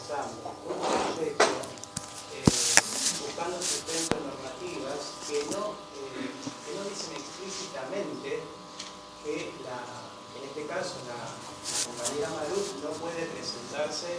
realizando un proyecto buscando sustentos normativas que no dicen explícitamente que en este caso la compañera Marut no puede presentarse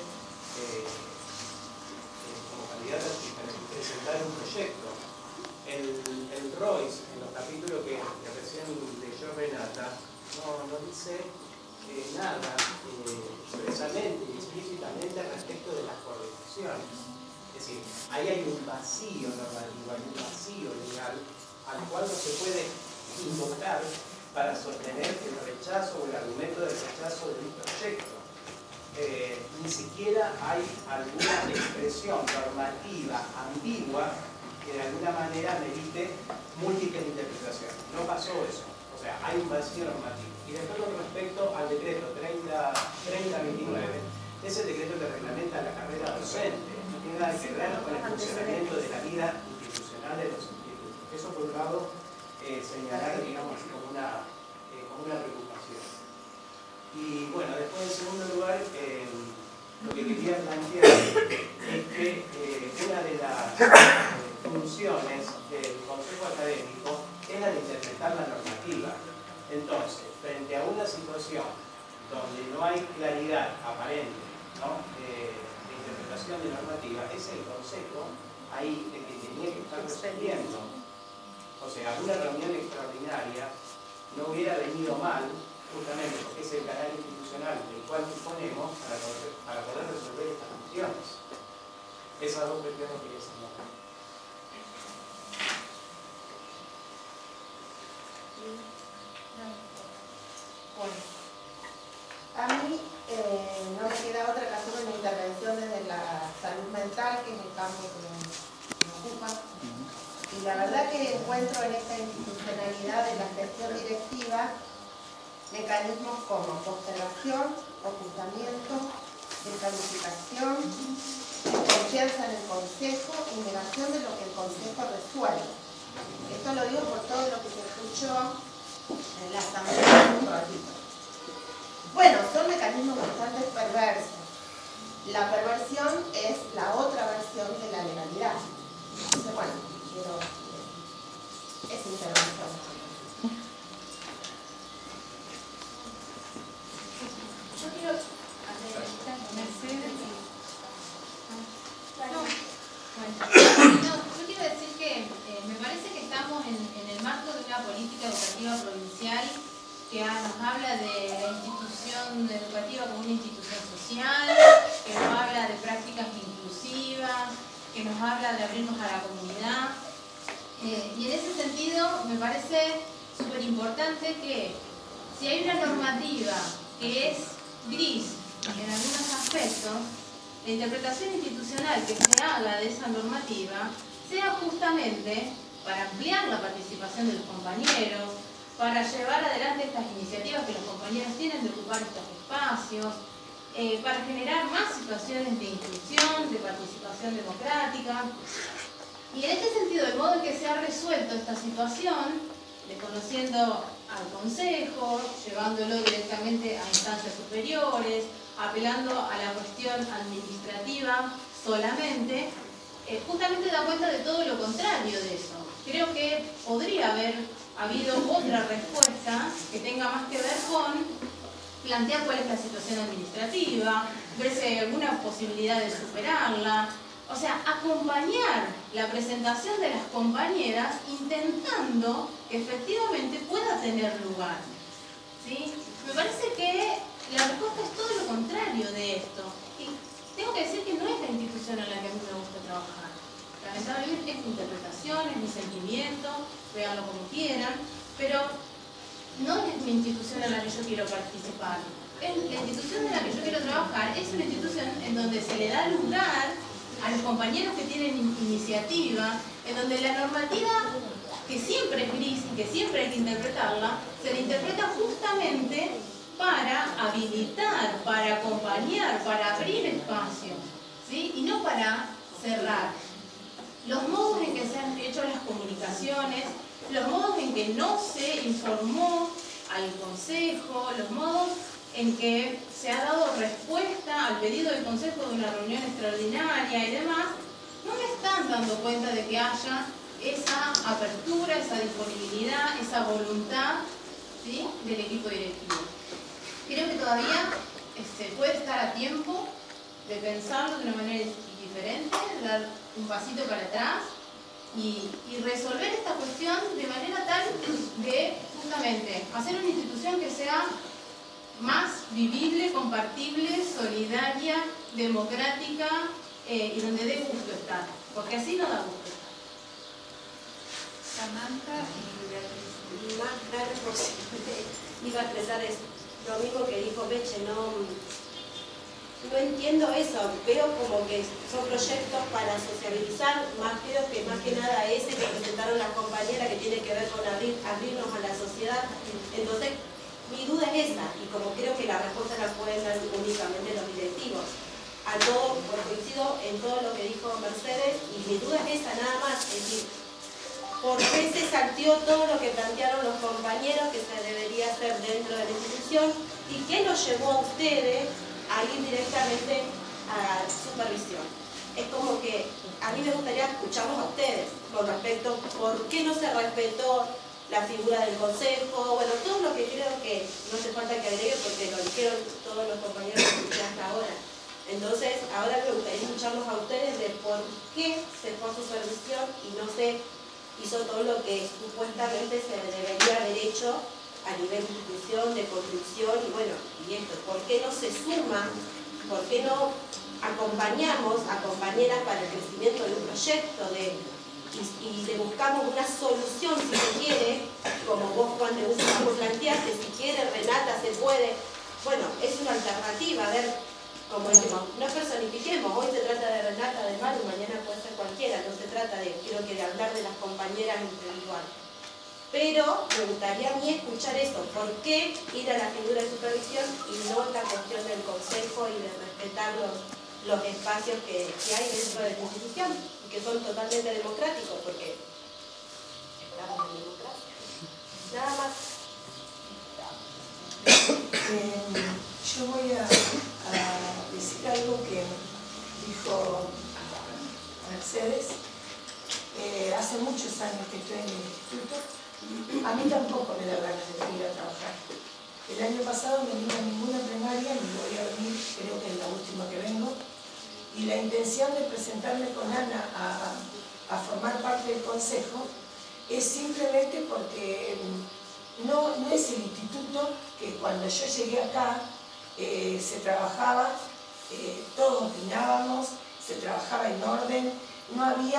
como candidata a presentar un proyecto. El Royce, en los capítulos que recién leyó Renata, no dice nada expresamente y explícitamente respecto de las coordinaciones. Es decir, ahí hay un vacío normativo, hay un vacío legal al cual no se puede invocar para sostener el rechazo o el argumento del rechazo de un proyecto. Ni siquiera hay alguna expresión normativa ambigua que de alguna manera merite múltiples interpretaciones. No pasó eso. O sea, hay un vacío normativo. Y después con respecto al decreto 3029, es el decreto que reglamenta la carrera docente. No tiene nada que ver con el funcionamiento de la vida institucional de los institutos. Eso por un lado señalar, digamos, así como una preocupación. Y bueno, después en segundo lugar, lo que quería plantear es que una de las funciones del Consejo Académico es la de interpretar la normativa. Entonces, frente a una situación donde no hay claridad aparente, ¿no?, de interpretación de normativa, es el Consejo ahí el que tenía que estar resolviendo. O sea, una reunión extraordinaria no hubiera venido mal, justamente porque es el canal institucional del cual disponemos para poder resolver estas cuestiones. Esas dos cuestiones quería señalar. Bueno, a mí no me queda otra que hacer una intervención desde la salud mental, que es el campo que me ocupa. Y la verdad que encuentro en esta institucionalidad de la gestión directiva mecanismos como postergación, ocultamiento, descalificación, confianza en el Consejo y negación de lo que el Consejo resuelve. Esto lo digo por todo lo que se escuchó en la asamblea un ratito. Bueno, son mecanismos bastante perversos. La perversión es la otra versión de la legalidad. Entonces, bueno, quiero esa intervención. Yo quiero yo quiero decir que me parece que estamos en el marco de una política educativa provincial que nos habla de la institución educativa como una institución social, que nos habla de prácticas inclusivas, que nos habla de abrirnos a la comunidad. Y en ese sentido me parece súper importante que si hay una normativa que es gris en algunos aspectos, la interpretación institucional que se haga de esa normativa sea justamente para ampliar la participación de los compañeros, para llevar adelante estas iniciativas que los compañeros tienen de ocupar estos espacios, para generar más situaciones de inclusión, de participación democrática. Y en este sentido, el modo en que se ha resuelto esta situación, desconociendo al Consejo, llevándolo directamente a instancias superiores, apelando a la cuestión administrativa solamente, justamente da cuenta de todo lo contrario de eso. Creo que podría haber habido otra respuesta que tenga más que ver con plantear cuál es la situación administrativa, ver si hay alguna posibilidad de superarla. O sea, acompañar la presentación de las compañeras intentando que efectivamente pueda tener lugar, ¿sí? Me parece que la respuesta es todo lo contrario de esto. Y tengo que decir que no es la institución en la que a mí me gusta trabajar. Lamentablemente es mi interpretación, es mi sentimiento, véanlo como quieran, pero no es mi institución en la que yo quiero participar. La institución en la que yo quiero trabajar es una institución en donde se le da lugar a los compañeros que tienen iniciativa, en donde la normativa, que siempre es gris y que siempre hay que interpretarla, se le interpreta justamente para habilitar, para acompañar, para abrir espacio, ¿sí? Y no para cerrar. Los modos en que se han hecho las comunicaciones, los modos en que no se informó al Consejo, los modos en que se ha dado respuesta al pedido del Consejo de una reunión extraordinaria y demás, no me están dando cuenta de que haya esa apertura, esa disponibilidad, esa voluntad, ¿sí?, del equipo directivo. Creo que todavía puede estar a tiempo de pensarlo de una manera diferente, dar un pasito para atrás y resolver esta cuestión de manera tal de justamente hacer una institución que sea más vivible, compartible, solidaria, democrática y donde dé gusto estar, porque así no da gusto estar. Samantha y Beatriz. Más claro posible. Iba a expresar lo mismo que dijo Meche, no entiendo eso, veo como que son proyectos para sociabilizar, creo que más que nada ese que presentaron las compañeras que tiene que ver con abrirnos a la sociedad. Entonces, mi duda es esa, y como creo que la respuesta la pueden dar únicamente los directivos. A todo, coincido en todo lo que dijo Mercedes, y mi duda es esa nada más, es decir, ¿por qué se salteó todo lo que plantearon los compañeros que se debería hacer dentro de la institución? ¿Y qué los llevó a ustedes a ir directamente a supervisión? Es como que a mí me gustaría escucharlos a ustedes con respecto a por qué no se respetó la figura del consejo, bueno, todo lo que creo que no hace falta que agregue porque lo dijeron todos los compañeros que escuché hasta ahora. Entonces, ahora me gustaría escucharlos a ustedes de por qué se fue a supervisión y no se hizo todo lo que supuestamente se debería haber hecho a nivel de institución, de construcción y bueno, y esto, ¿por qué no se suman? ¿Por qué no acompañamos a compañeras para el crecimiento de un proyecto y le buscamos una solución si se quiere, como vos Juan de Guzmán planteaste, si quiere Renata se puede, bueno, es una alternativa, a ver, como decimos, no personifiquemos, hoy se trata de Renata, de Maru, mañana puede ser cualquiera, no se trata de, creo que de hablar de las compañeras individuales. Pero me gustaría a mí escuchar eso, ¿por qué ir a la figura de supervisión y no la cuestión del consejo y de respetar los espacios que hay dentro de la institución y que son totalmente democráticos, porque estamos en democracia. Nada más. Yo voy a decir algo que dijo Mercedes. Hace muchos años que estoy en el instituto. A mí tampoco me da ganas de venir a trabajar. El año pasado no vine a ninguna plenaria, ni voy a venir, creo que es la última que vengo. Y la intención de presentarme con Ana a formar parte del consejo es simplemente porque no es el instituto que cuando yo llegué acá se trabajaba, todos opinábamos, se trabajaba en orden, no había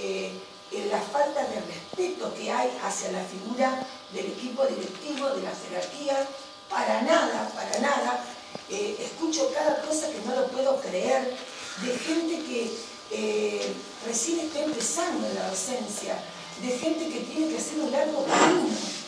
la falta de respeto que hay hacia la figura del equipo directivo, de la jerarquía, para nada, para nada. Escucho cada cosa que no lo puedo creer, de gente que recién está empezando en la docencia, de gente que tiene que hacer un largo camino.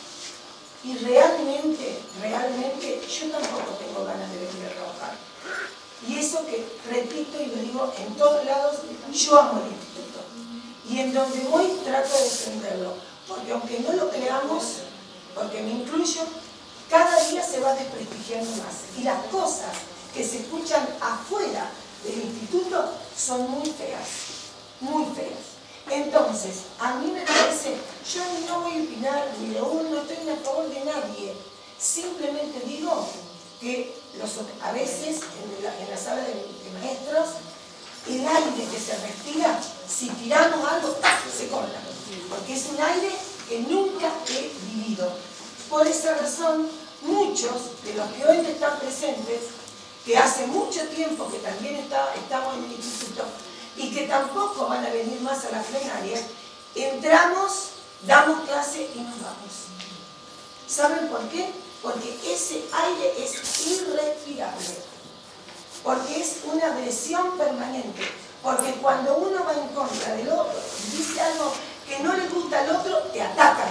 Y realmente, yo tampoco tengo ganas de venir a trabajar. Y eso que repito y lo digo en todos lados, yo amo el instituto. Y en donde voy trato de defenderlo. Porque aunque no lo creamos, porque me incluyo, cada día se va desprestigiando más. Y las cosas que se escuchan afuera del instituto son muy feas. Muy feas. Entonces, a mí me parece, yo no voy a opinar ni de uno, no estoy a favor de nadie. Simplemente digo que a veces en la sala de maestros, el aire que se respira, si tiramos algo, se corta. Porque es un aire que nunca he vivido. Por esa razón, muchos de los que hoy están presentes, que hace mucho tiempo que también estamos en el instituto, y que tampoco van a venir más a las plenarias, entramos, damos clase y nos vamos. ¿Saben por qué? Porque ese aire es irrespirable, porque es una agresión permanente, porque cuando uno va en contra del otro, dice algo que no le gusta al otro, te atacan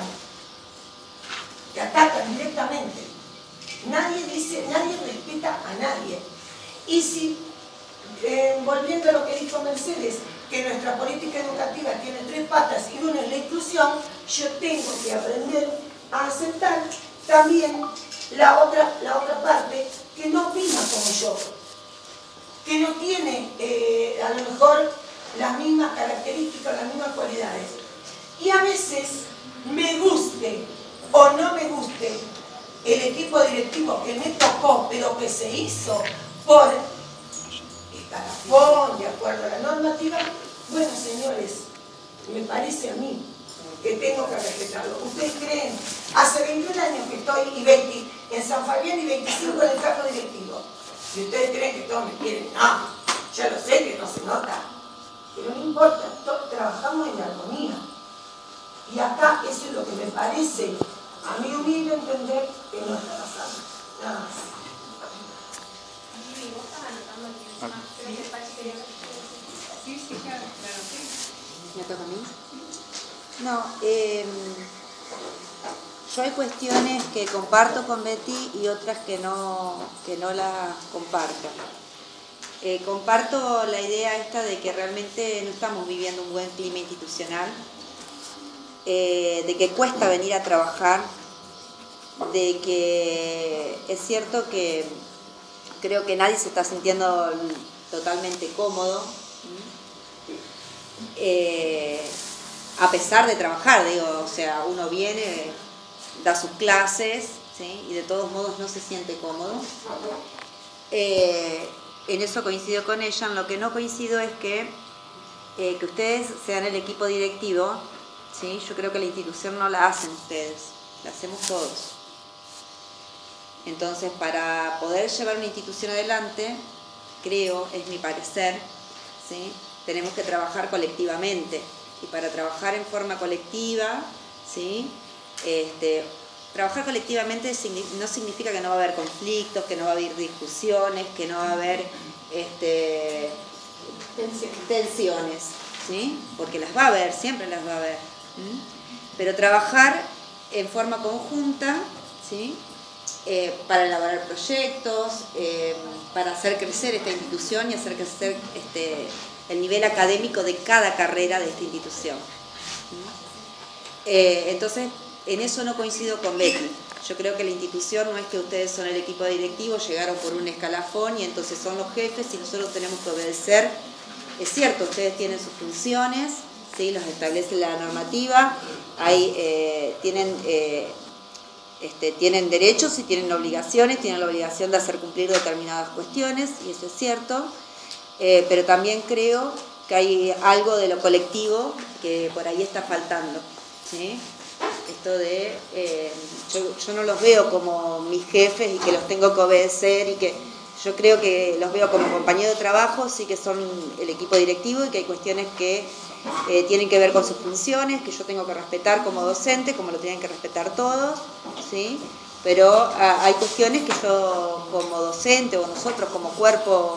directamente. Nadie respeta a nadie. Y si volviendo a lo que dijo Mercedes, que nuestra política educativa tiene 3 patas y una es la inclusión, yo tengo que aprender a aceptar también la otra parte, que no opina como yo, que no tiene a lo mejor las mismas características, las mismas cualidades. Y a veces me guste o no me guste el equipo directivo que me tocó, pero que se hizo por escalafón, de acuerdo a la normativa, bueno, señores, me parece a mí que tengo que respetarlo. ¿Ustedes creen? Hace 21 años que estoy y 20 en San Fabián y 25 en el cargo directivo. ¿Y ustedes creen que todos me quieren? No, ya lo sé que no se nota. Pero no importa, trabajamos en armonía. Y acá eso es lo que me parece, a mí humilde entender que no está pasando. Nada más. ¿Me toca a mí? No, yo hay cuestiones que comparto con Betty y otras que no las comparto. Comparto la idea esta de que realmente no estamos viviendo un buen clima institucional, de que cuesta venir a trabajar, de que es cierto que creo que nadie se está sintiendo totalmente cómodo, a pesar de trabajar, digo, o sea, uno viene, da sus clases, ¿sí? Y de todos modos no se siente cómodo. En eso coincido con ella. En lo que no coincido es que ustedes sean el equipo directivo, ¿sí? Yo creo que la institución no la hacen ustedes, la hacemos todos. Entonces, para poder llevar una institución adelante, creo, es mi parecer, ¿sí? Tenemos que trabajar colectivamente. Y para trabajar en forma colectiva, ¿sí? Trabajar colectivamente no significa que no va a haber conflictos, que no va a haber discusiones, que no va a haber tensiones, ¿sí? Porque las va a haber, siempre las va a haber. Pero trabajar en forma conjunta, ¿sí? Para elaborar proyectos, para hacer crecer esta institución y hacer crecer el nivel académico de cada carrera de esta institución. Entonces, en eso no coincido con Betty. Yo creo que la institución no es que ustedes son el equipo directivo, llegaron por un escalafón y entonces son los jefes y nosotros tenemos que obedecer. Es cierto, ustedes tienen sus funciones, ¿sí? Los establece la normativa, tienen derechos y tienen obligaciones, tienen la obligación de hacer cumplir determinadas cuestiones, y eso es cierto, pero también creo que hay algo de lo colectivo que por ahí está faltando, ¿sí? Esto de, yo no los veo como mis jefes y que los tengo que obedecer, y que yo creo que los veo como compañeros de trabajo, sí que son el equipo directivo, y que hay cuestiones que tienen que ver con sus funciones, que yo tengo que respetar como docente, como lo tienen que respetar todos, ¿sí? Pero hay cuestiones que yo como docente o nosotros como cuerpo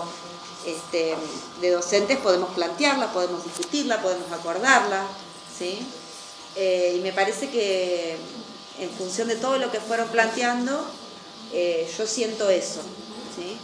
de docentes podemos plantearla, podemos discutirla, podemos acordarla, ¿sí? Y me parece que en función de todo lo que fueron planteando, yo siento eso, ¿sí?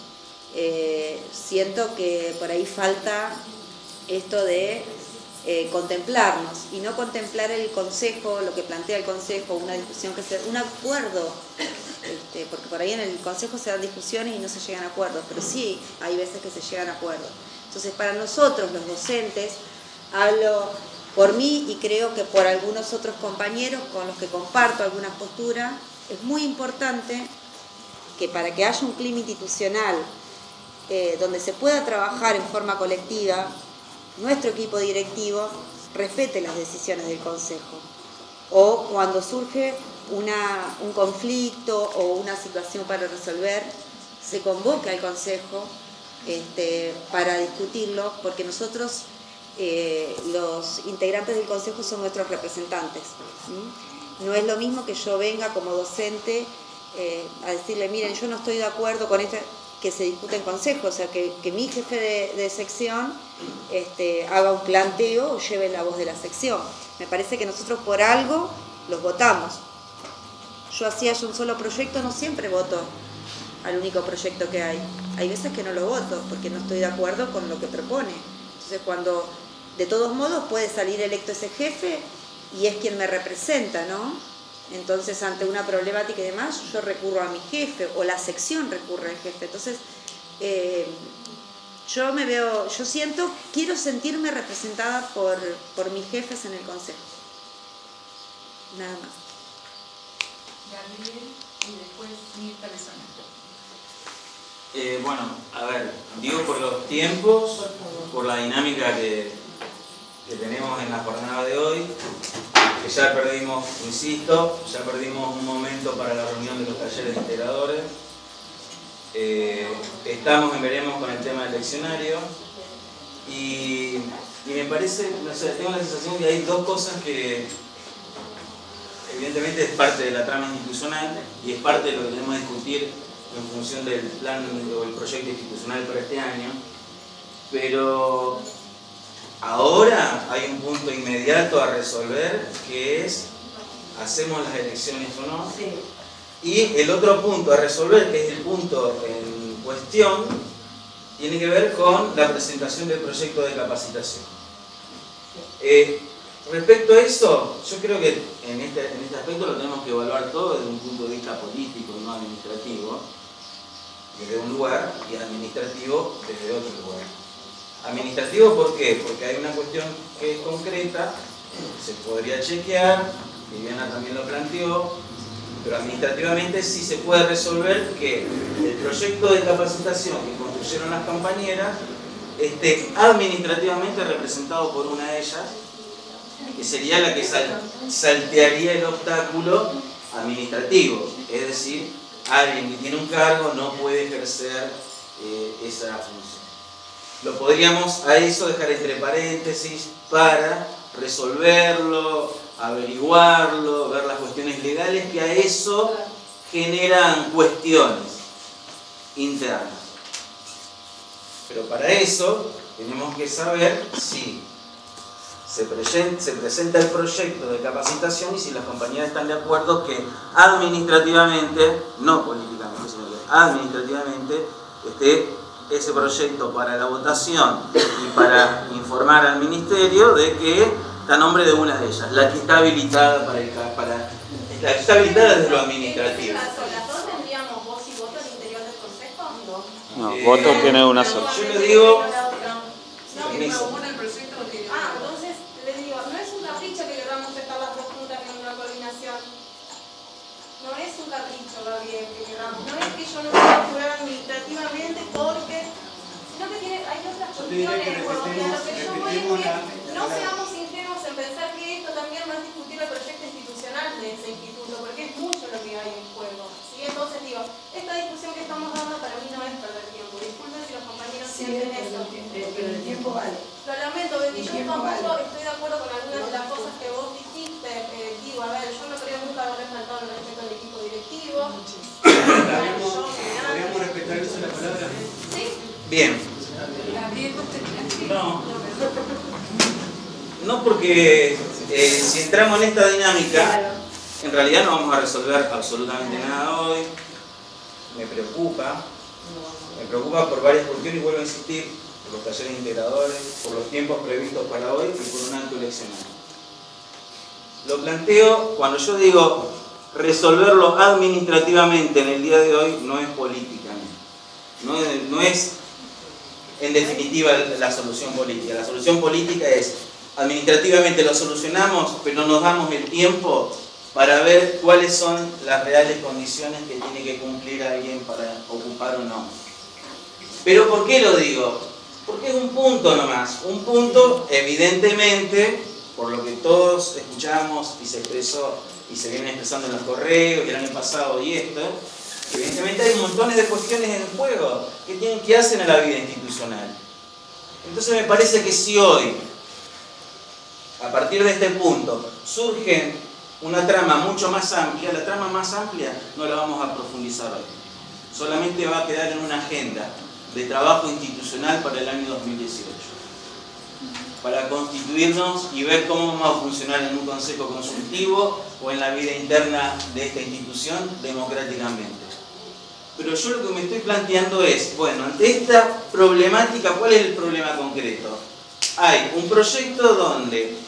Siento que por ahí falta esto de contemplarnos, y no contemplar el consejo, lo que plantea el consejo, una discusión, que sea un acuerdo, porque por ahí en el consejo se dan discusiones y no se llegan a acuerdos, pero sí hay veces que se llegan a acuerdos. Entonces, para nosotros los docentes, hablo por mí y creo que por algunos otros compañeros con los que comparto algunas posturas, es muy importante que para que haya un clima institucional donde se pueda trabajar en forma colectiva, nuestro equipo directivo respete las decisiones del consejo, o cuando surge un conflicto o una situación para resolver, se convoca al consejo para discutirlo, porque nosotros, los integrantes del consejo, son nuestros representantes. No es lo mismo que yo venga como docente a decirle, miren, yo no estoy de acuerdo con esto, que se discute en consejo, o sea, que mi jefe de sección haga un planteo o lleve la voz de la sección. Me parece que nosotros por algo los votamos. Yo hacía un solo proyecto, no siempre voto al único proyecto que hay. Hay veces que no lo voto porque no estoy de acuerdo con lo que propone. Entonces, cuando de todos modos puede salir electo ese jefe y es quien me representa, ¿no? Entonces, ante una problemática y demás, yo recurro a mi jefe o la sección recurre al jefe. Entonces, quiero sentirme representada por mis jefes en el consejo. Nada más. Gabriel y después Mirta Besana. Bueno, a ver, digo por los tiempos, por la dinámica que tenemos en la jornada de hoy, que ya perdimos, insisto, ya perdimos un momento para la reunión de los talleres de integradores. Estamos en veremos con el tema del leccionario y me parece, no sé, tengo la sensación que hay dos cosas que evidentemente es parte de la trama institucional y es parte de lo que tenemos que discutir en función del plan o el proyecto institucional para este año, pero ahora hay un punto inmediato a resolver, que es ¿hacemos las elecciones o no? Sí. Y el otro punto a resolver, que es el punto en cuestión, tiene que ver con la presentación del proyecto de capacitación. Respecto a eso, yo creo que en este aspecto lo tenemos que evaluar todo desde un punto de vista político y no administrativo, desde un lugar, y administrativo desde otro lugar. Administrativo, ¿por qué? Porque hay una cuestión que es concreta, se podría chequear, Viviana también lo planteó, pero administrativamente sí se puede resolver que el proyecto de capacitación que construyeron las compañeras esté administrativamente representado por una de ellas, que sería la que saltearía el obstáculo administrativo, es decir, alguien que tiene un cargo no puede ejercer esa función. Lo podríamos a eso dejar entre paréntesis para resolverlo, averiguarlo, ver las cuestiones legales que a eso generan cuestiones internas. Pero para eso tenemos que saber si se presenta el proyecto de capacitación y si las compañías están de acuerdo que administrativamente, no políticamente, sino que administrativamente esté ese proyecto para la votación y para informar al ministerio de que está a nombre de una de ellas, la que está habilitada la que está habilitada desde lo administrativo. ¿Las dos tendríamos voz y voto al interior del consejo? No, voto tiene una sola. Yo le digo... Entonces les digo, no es un capricho que queramos estar las dos juntas en una coordinación. No es un capricho, Gabriel, que queramos. No es que yo no pueda jugar administrativamente porque... sino que hay otras cuestiones. Porque a lo que yo voy es que no seamos ingenuos en pensar que esto también va a discutir el proyecto institucional de ese instituto, porque es mucho lo que hay en juego. ¿Sí? Entonces digo, esta discusión que estamos dando para mí no es perder tiempo. Disculpen si los compañeros sienten eso. Pero el tiempo vale. Lo lamento, Betty, yo tampoco estoy de acuerdo con algunas de las cosas que vos dijiste. Digo, a ver, yo no creo nunca haber faltado el respeto al equipo directivo. ¿Podríamos respetar eso la palabra? ¿Sí? Bien. Gabriel, ¿vos terminaste? No porque si entramos en esta dinámica, en realidad no vamos a resolver absolutamente nada hoy. Me preocupa por varias cuestiones y vuelvo a insistir, por los talleres integradores, por los tiempos previstos para hoy y por un acto eleccionario. Lo planteo, cuando yo digo resolverlo administrativamente en el día de hoy, no es políticamente, no es en definitiva la solución política. La solución política es administrativamente lo solucionamos, pero nos damos el tiempo para ver cuáles son las reales condiciones que tiene que cumplir alguien para ocupar o no. ¿Pero por qué lo digo? Porque es un punto nomás, un punto evidentemente, por lo que todos escuchamos y se expresó y se viene expresando en los correos y el año pasado y esto, evidentemente hay montones de cuestiones en juego que hacen a la vida institucional. Entonces me parece que si hoy, a partir de este punto, surge una trama mucho más amplia, la trama más amplia no la vamos a profundizar hoy. Solamente va a quedar en una agenda de trabajo institucional para el año 2018. Para constituirnos y ver cómo vamos a funcionar en un consejo consultivo o en la vida interna de esta institución democráticamente. Pero yo lo que me estoy planteando es, bueno, ante esta problemática, ¿cuál es el problema concreto? Hay un proyecto donde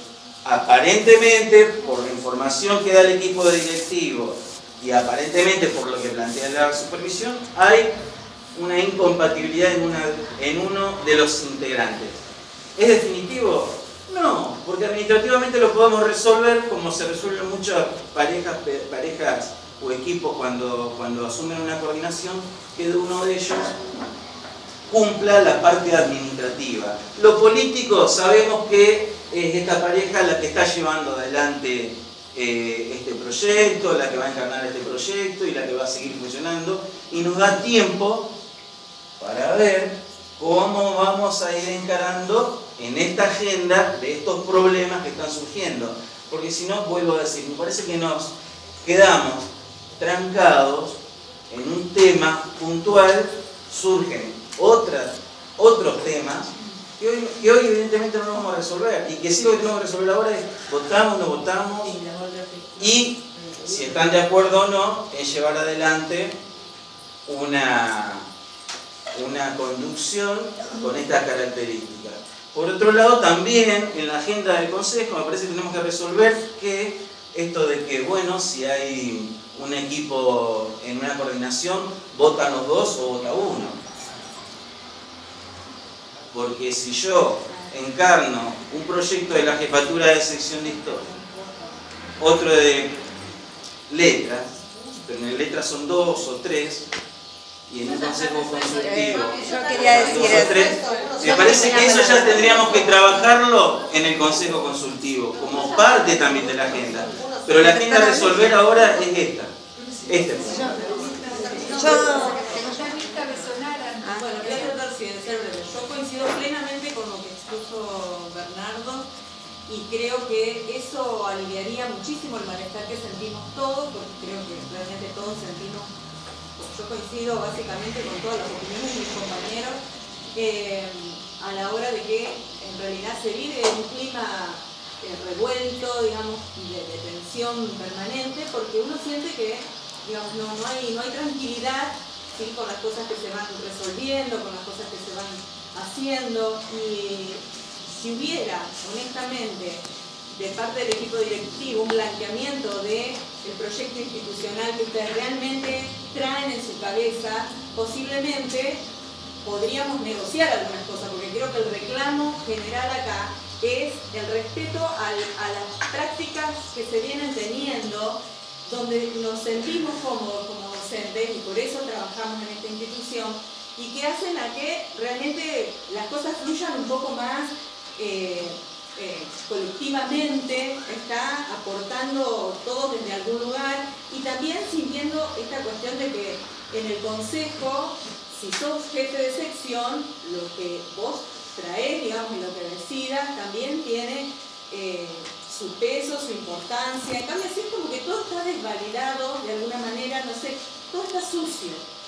aparentemente, por la información que da el equipo directivo y aparentemente por lo que plantea la supervisión, hay una incompatibilidad en uno de los integrantes. ¿Es definitivo? No, porque administrativamente lo podemos resolver como se resuelven muchas parejas o equipos cuando asumen una coordinación, que de uno de ellos cumpla la parte administrativa. Lo político, sabemos que es esta pareja la que está llevando adelante este proyecto, la que va a encarnar este proyecto y la que va a seguir funcionando, y nos da tiempo para ver cómo vamos a ir encarando en esta agenda de estos problemas que están surgiendo. Porque si no, vuelvo a decir, me parece que nos quedamos trancados en un tema puntual, surgen otros temas que hoy evidentemente no vamos a resolver, y que sí lo que tenemos que resolver ahora es votamos, no votamos, y si están de acuerdo o no en llevar adelante una conducción con estas características. Por otro lado, también en la agenda del Consejo me parece que tenemos que resolver que esto de que, bueno, si hay un equipo en una coordinación, votan los dos o vota uno. Porque si yo encarno un proyecto de la jefatura de sección de historia, otro de letras, pero en letras son 2 o 3, y en un consejo consultivo Yo quería decir 2 o 3, me parece que eso ya tendríamos que trabajarlo en el consejo consultivo, como parte también de la agenda. Pero la agenda a resolver ahora es esta. Bueno, voy a tratar de ser breve. Yo coincido plenamente con lo que expuso Bernardo y creo que eso aliviaría muchísimo el malestar que sentimos todos, porque creo que realmente todos sentimos, yo coincido básicamente con todas las opiniones de mis compañeros, a la hora de que en realidad se vive un clima revuelto, digamos, de tensión permanente, porque uno siente que, digamos, no hay tranquilidad, ¿sí?, con las cosas que se van resolviendo, con las cosas que se van haciendo. Y si hubiera, honestamente, de parte del equipo directivo un blanqueamiento del proyecto institucional que ustedes realmente traen en su cabeza, posiblemente podríamos negociar algunas cosas, porque creo que el reclamo general acá es el respeto a las prácticas que se vienen teniendo, donde nos sentimos cómodos como docentes y por eso trabajamos en esta institución, y que hacen a que realmente las cosas fluyan un poco más colectivamente, está aportando todo desde algún lugar, y también sintiendo esta cuestión de que en el consejo, si sos jefe de sección, lo que vos traes, digamos, y lo que decidas también tiene su peso, su importancia. En cambio, así es como que todo está desvalidado de alguna manera, no sé, todo está sucio.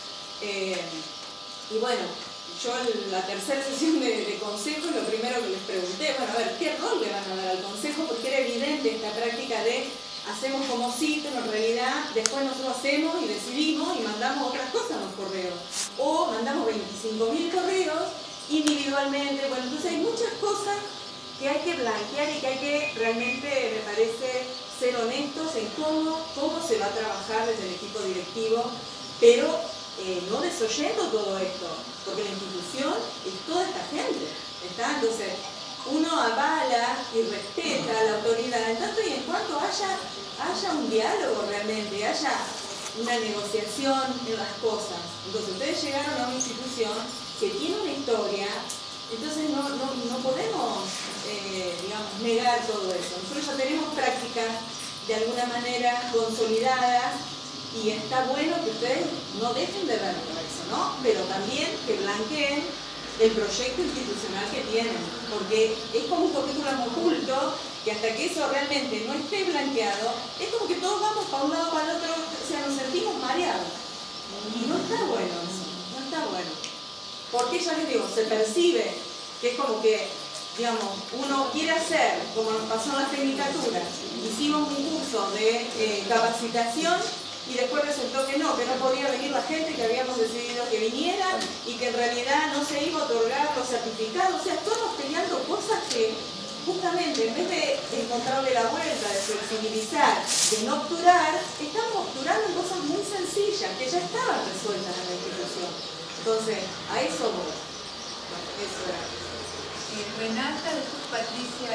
Y bueno, yo en la tercera sesión de consejo, lo primero que les pregunté, bueno, a ver, ¿qué rol le van a dar al consejo? Porque era evidente esta práctica de hacemos como sí, pero en realidad después nosotros hacemos y decidimos y mandamos otras cosas a los correos. O mandamos 25.000 correos individualmente. Bueno, entonces hay muchas cosas que hay que blanquear y que hay que realmente, me parece, ser honestos en cómo se va a trabajar desde el equipo directivo, pero no desoyendo todo esto, porque la institución es toda esta gente, ¿está? Entonces, uno avala y respeta la autoridad en tanto y en cuanto haya un diálogo realmente, haya una negociación en las cosas. Entonces, ustedes llegaron a una institución que tiene una historia, entonces no podemos, digamos, negar todo eso. Nosotros ya tenemos prácticas de alguna manera consolidadas y está bueno que ustedes no dejen de verlo eso, ¿no? Pero también que blanqueen el proyecto institucional que tienen, porque es como un currículum oculto que hasta que eso realmente no esté blanqueado, es como que todos vamos para un lado para el otro, o sea, nos sentimos mareados. Y no está bueno eso, no está bueno. Porque ya les digo, se percibe que es como que, digamos, uno quiere hacer, como nos pasó en la tecnicatura, hicimos un curso de capacitación y después resultó que no podía venir la gente que habíamos decidido que viniera y que en realidad no se iba a otorgar los certificados. O sea, estamos peleando cosas que justamente en vez de encontrarle la vuelta, de flexibilizar, de no obturar, estamos obturando en cosas muy sencillas que ya estaban resueltas en la institución. Entonces, a eso voy. Bueno, eso era. Renata, después Patricia.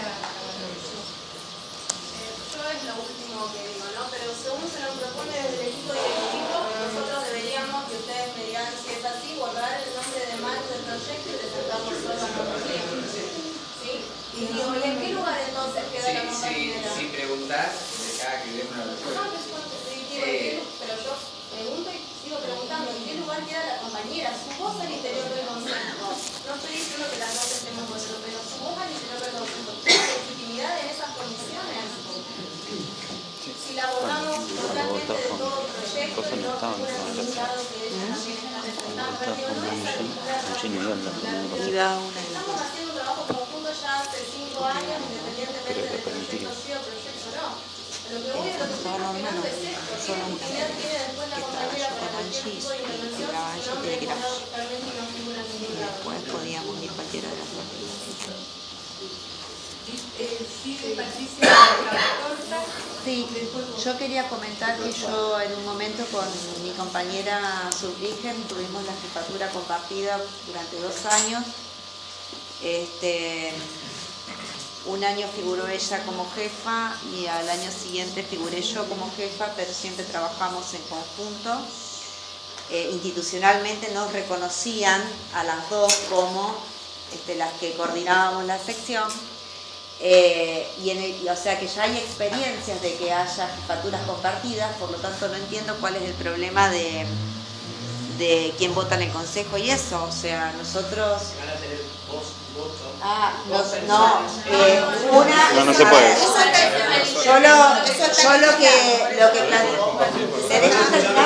Yo es lo último que digo, ¿no? Pero según se nos propone desde el equipo directivo, nosotros deberíamos, que ustedes me digan si es así, borrar el nombre de Max del proyecto y presentarlo solo a compañía. ¿Sí? Y digo, ¿y en qué lugar entonces queda la compañera? Si preguntar, de cada que dé una respuesta. Pero yo pregunto y sigo preguntando, ¿en qué lugar queda la compañera? Su voz al interior del consejo. No estoy diciendo que las dos estemos votando, pero su voz al interior del consejo. ¿Tiene legitimidad en esas condiciones? Si la votamos totalmente de todo proyecto y no un resultado que ella también está representando, pero no es estamos haciendo un trabajo conjunto ya hace 5 años, independientemente de que el proyecto sí o proyecto no. Lo que voy a lo que estoy cuestionando es esto, ¿qué legitimidad tiene después la compañera para cualquier tipo de intervención si su nombre es borrado totalmente y no figura en ningún lado? Después podíamos ir cualquiera de las dos. Sí, yo quería comentar que yo en un momento con mi compañera Zurrigen tuvimos la jefatura compartida durante 2 años. Un año figuró ella como jefa y al año siguiente figuré yo como jefa, pero siempre trabajamos en conjunto. Institucionalmente nos reconocían a las dos como las que coordinábamos la sección. O sea que ya hay experiencias de que haya jefaturas compartidas, por lo tanto no entiendo cuál es el problema de quién vota en el consejo y eso. O sea, nosotros... Van a tener voto. No se puede. Yo lo que planteo. ¿Se deja terminar?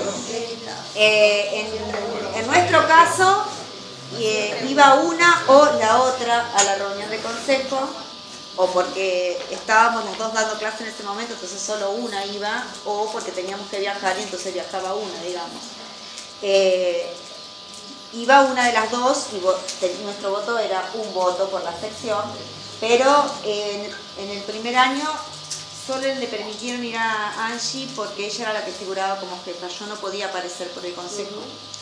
En nuestro caso, iba una o la otra a la reunión de consejo, o porque estábamos las dos dando clase en ese momento, entonces solo una iba, o porque teníamos que viajar y entonces viajaba una, digamos. Iba una de las dos y nuestro voto era un voto por la sección, pero en el primer año solo le permitieron ir a Angie porque ella era la que figuraba como jefa, yo no podía aparecer por el consejo.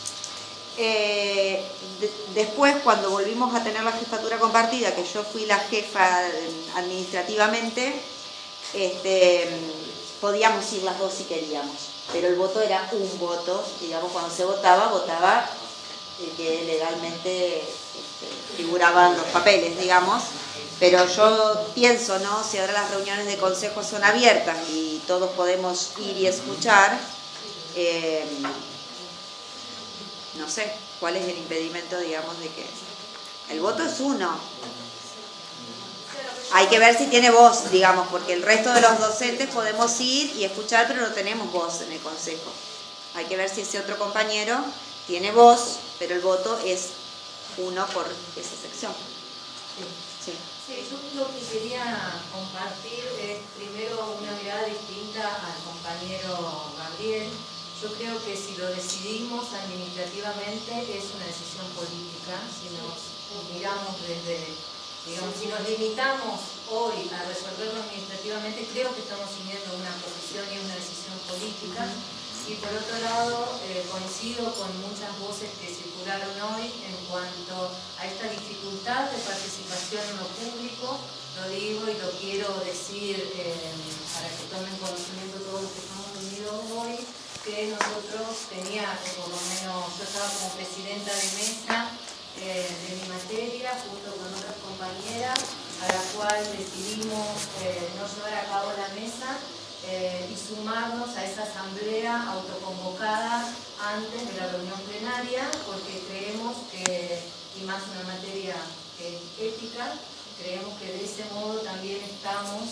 Después, cuando volvimos a tener la jefatura compartida, que yo fui la jefa administrativamente, podíamos ir las dos si queríamos, pero el voto era un voto, digamos, cuando se votaba el que legalmente figuraban los papeles, digamos, pero yo pienso, ¿no? Si ahora las reuniones de consejo son abiertas y todos podemos ir y escuchar, no sé cuál es el impedimento, digamos, de que el voto es uno. Hay que ver si tiene voz, digamos, porque el resto de los docentes podemos ir y escuchar, pero no tenemos voz en el consejo. Hay que ver si ese otro compañero tiene voz, pero el voto es uno por esa sección. Sí. Sí, yo lo que quería compartir es primero una mirada distinta al compañero Gabriel. Yo creo que si lo decidimos administrativamente es una decisión política. Si nos miramos desde, digamos, si nos limitamos hoy a resolverlo administrativamente, creo que estamos siguiendo una posición y una decisión política. Y por otro lado, coincido con muchas voces que circularon hoy en cuanto a esta dificultad de participación en lo público. Lo digo y lo quiero decir para que tomen conocimiento todos los que estamos reunidos hoy, que nosotros teníamos, por lo menos yo estaba como presidenta de mesa de mi materia, junto con otras compañeras, a la cual decidimos no llevar a cabo la mesa y sumarnos a esa asamblea autoconvocada antes de la reunión plenaria, porque creemos que, y más una materia que es ética, creemos que de ese modo también estamos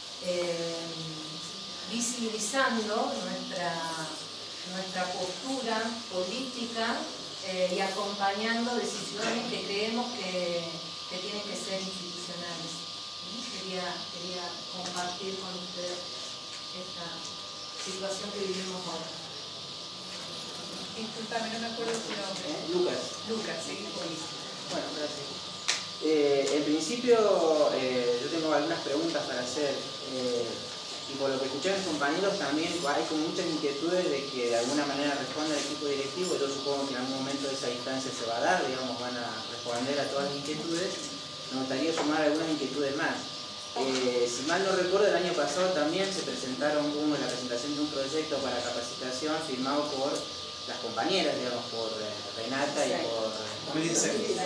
visibilizando nuestra postura política y acompañando decisiones que creemos que tienen que ser institucionales. Quería compartir con ustedes esta situación que vivimos ahora. Disculpame, no me acuerdo su nombre. Lucas. Lucas, seguí por ahí. Bueno, gracias. En principio principio yo tengo algunas preguntas para hacer. Y por lo que escuché a mis compañeros también hay como muchas inquietudes de que de alguna manera responda el equipo directivo. Yo supongo que en algún momento esa distancia se va a dar, digamos, van a responder a todas las inquietudes. Me gustaría sumar algunas inquietudes más. Si mal no recuerdo, el año pasado también se presentaron la presentación de un proyecto para capacitación firmado por las compañeras, digamos, por Renata y por 2016.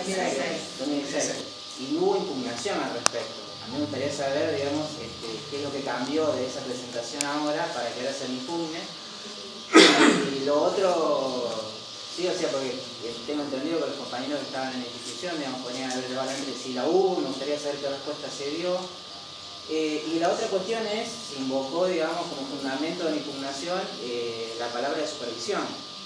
Y no hubo impugnación al respecto. A mí me gustaría saber, digamos, qué es lo que cambió de esa presentación ahora para que ahora se le impugne. Y lo otro, sí, o sea, porque tengo entendido que los compañeros que estaban en la institución, digamos, podrían haber llevado antes si la hubo, me gustaría saber qué respuesta se dio. Y la otra cuestión es, se invocó, digamos, como fundamento de la impugnación la palabra de supervisión.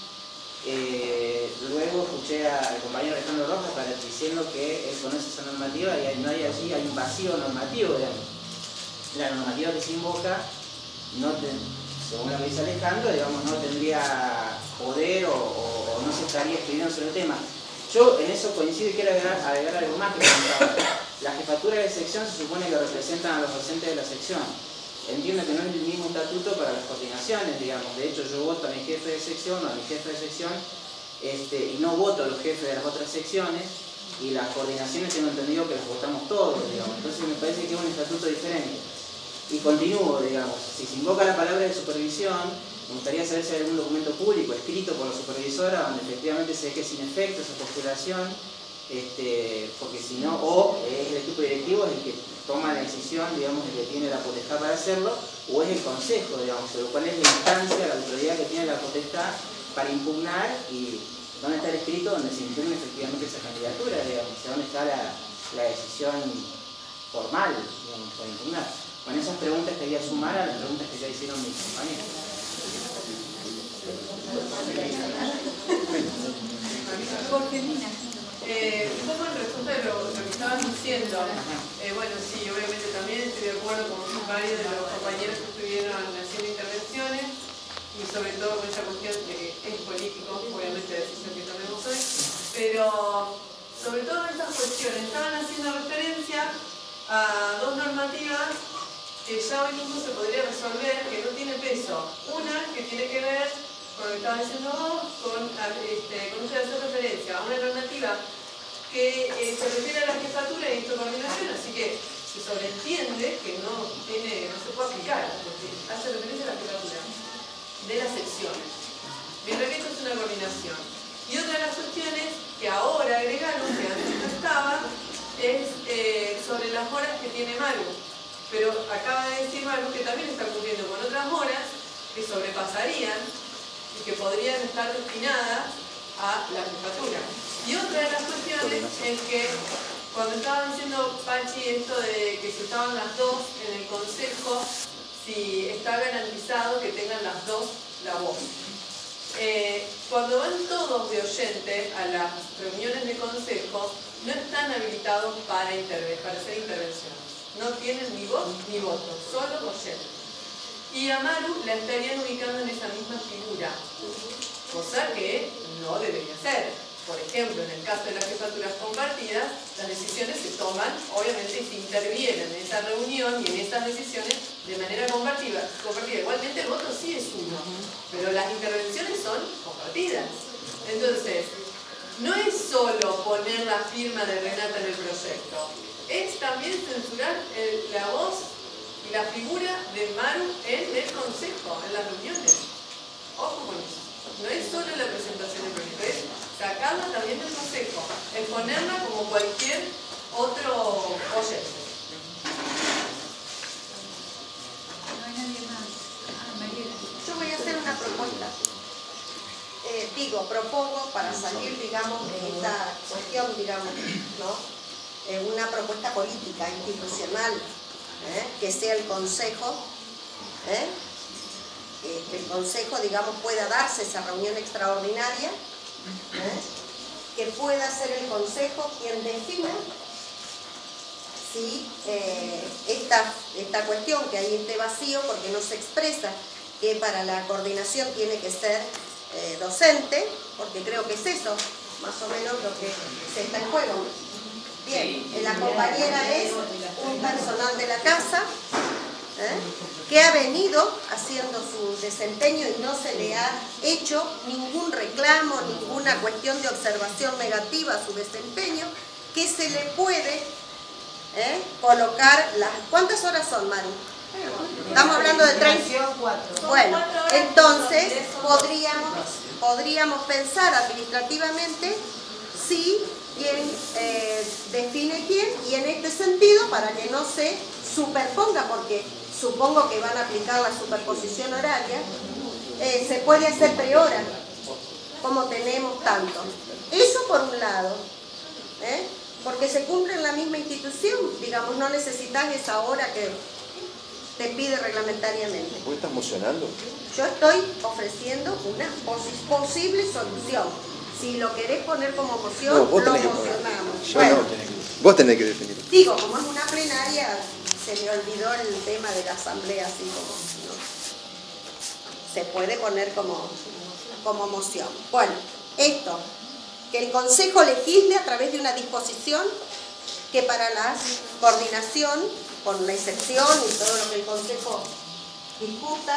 Luego escuché al compañero Alejandro Rojas diciendo que él conoce esa normativa y hay un vacío normativo, digamos. La normativa que se invoca, según lo que dice Alejandro, digamos, no tendría poder o no se estaría escribiendo sobre el tema. Yo en eso coincido y quiero agregar algo más que comentaba. La jefatura de sección se supone que representan a los docentes de la sección. Entiendo que no es el mismo estatuto para las coordinaciones, digamos. De hecho, yo voto a mi jefe de sección o a mi jefe de sección y no voto a los jefes de las otras secciones, y las coordinaciones tengo entendido que las votamos todos, digamos. Entonces me parece que es un estatuto diferente. Y continúo, digamos. Si se invoca la palabra de supervisión, me gustaría saber si hay algún documento público escrito por la supervisora donde efectivamente se deje sin efecto esa postulación, porque si no, o es el equipo directivo el que toma la decisión, digamos, el que tiene la potestad para hacerlo, o es el consejo, digamos, pero cuál es la instancia, la autoridad que tiene la potestad para impugnar y dónde está el escrito donde se impugne efectivamente esa candidatura, digamos, o sea, dónde está la decisión formal, digamos, para impugnar. Con esas preguntas quería sumar a las preguntas que ya hicieron mis compañeros. Jorgelina. Un poco en respuesta de lo que estaban diciendo, bueno, sí, obviamente también estoy de acuerdo con varios de los compañeros que estuvieron haciendo intervenciones y sobre todo con esa cuestión de que es político, obviamente la decisión que tomemos hoy, pero sobre todo estas cuestiones estaban haciendo referencia a dos normativas que ya hoy mismo se podría resolver, que no tiene peso. Una que tiene que ver con lo que estaba diciendo vos, con usted hacer referencia a una normativa que se refiere a la jefatura y esta coordinación, así que se sobreentiende que no se puede aplicar, porque hace referencia a la jefatura de las secciones, mientras que esto es una coordinación. Y otra de las cuestiones que ahora agregaron, que antes no estaba, es sobre las horas que tiene Maru. Pero acaba de decir Maru que también está cumpliendo con otras horas que sobrepasarían y que podrían estar destinadas a la jefatura. Y otra de las cuestiones es que cuando estaba diciendo Pachi esto de que si estaban las dos en el consejo, si está garantizado que tengan las dos la voz. Cuando van todos de oyente a las reuniones de consejo, no están habilitados para hacer intervenciones. No tienen ni voz ni voto, solo oyentes. Y a Maru la estarían ubicando en esa misma figura, cosa que no debería ser. Por ejemplo, en el caso de las jefaturas compartidas, las decisiones se toman, obviamente, y se intervienen en esa reunión y en esas decisiones de manera compartida. Igualmente el voto sí es uno, pero las intervenciones son compartidas. Entonces, no es solo poner la firma de Renata en el proyecto, es también censurar la voz y la figura de Maru en el consejo, en las reuniones. Ojo con eso. No es solo la presentación del proyecto, es sacarla también del consejo, es ponerla como cualquier otro oyente. No hay nadie más. Mariela. Yo voy a hacer una propuesta. Propongo para salir, digamos, de esta cuestión, digamos, ¿no? Una propuesta política, institucional, que sea el Consejo, que el Consejo, digamos, pueda darse esa reunión extraordinaria, que pueda ser el Consejo quien defina si esta cuestión, que hay este vacío, porque no se expresa que para la coordinación tiene que ser docente, porque creo que es eso, más o menos, lo que se está en juego. Bien, la compañera es un personal de la casa que ha venido haciendo su desempeño y no se le ha hecho ningún reclamo, ninguna cuestión de observación negativa a su desempeño, que se le puede colocar las... ¿Cuántas horas son, Mari? Estamos hablando de 30. Bueno, entonces podríamos pensar administrativamente si quién define quién, y en este sentido, para que no se superponga, porque supongo que van a aplicar la superposición horaria, se puede hacer prehora, como tenemos tanto. Eso por un lado, porque se cumple en la misma institución, digamos, no necesitas esa hora que te pide reglamentariamente. ¿Vos estás mocionando? Yo estoy ofreciendo una posible solución. Si lo querés poner como moción, no, vos lo tenés que mocionamos. Yo bueno, no, vos tenés que definirlo. Digo, como es una plenaria, se me olvidó el tema de la asamblea, así como, ¿no? Se puede poner como moción. Bueno, esto, que el Consejo legisle a través de una disposición que para la coordinación, con la excepción y todo lo que el Consejo discuta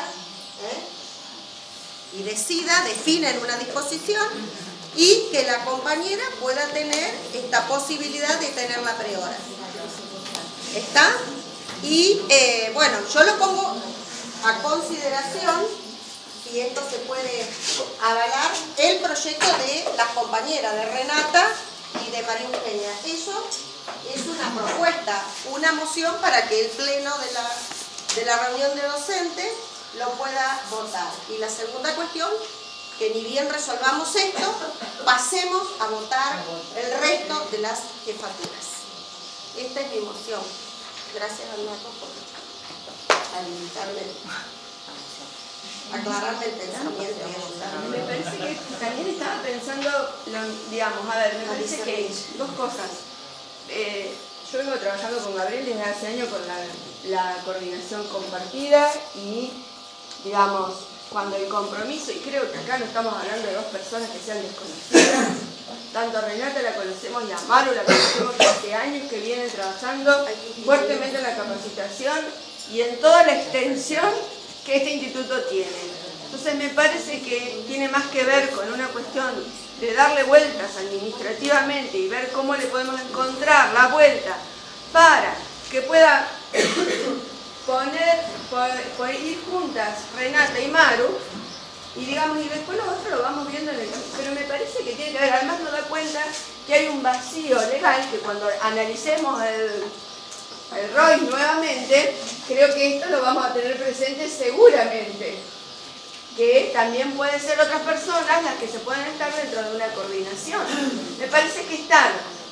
y decida, defina en una disposición, y que la compañera pueda tener esta posibilidad de tener la prehora. ¿Está? Y bueno, yo lo pongo a consideración, si esto se puede avalar, el proyecto de las compañeras, de Renata y de María Eugenia. Eso es una propuesta, una moción para que el pleno de la reunión de docentes lo pueda votar. Y la segunda cuestión, que ni bien resolvamos esto, pasemos a votar el resto de las jefaturas. Esta es mi moción. Gracias, Alberto, por habilitarme, aclararme el pensamiento. Me parece que también estaba pensando, digamos, a ver, me parece que dos cosas. Yo vengo trabajando con Gabriel desde hace años con la coordinación compartida y, digamos, cuando el compromiso, y creo que acá no estamos hablando de dos personas que sean desconocidas, tanto a Renata la conocemos y a Maru la conocemos hace años que vienen trabajando fuertemente en la capacitación y en toda la extensión que este instituto tiene. Entonces me parece que tiene más que ver con una cuestión de darle vueltas administrativamente y ver cómo le podemos encontrar la vuelta para que pueda ir juntas Renata y Maru, y digamos, y después lo otro lo vamos viendo en el camino. Pero me parece que tiene que haber, además nos da cuenta que hay un vacío legal, que cuando analicemos el ROI nuevamente, creo que esto lo vamos a tener presente seguramente, que también pueden ser otras personas las que se pueden estar dentro de una coordinación. Me parece que están...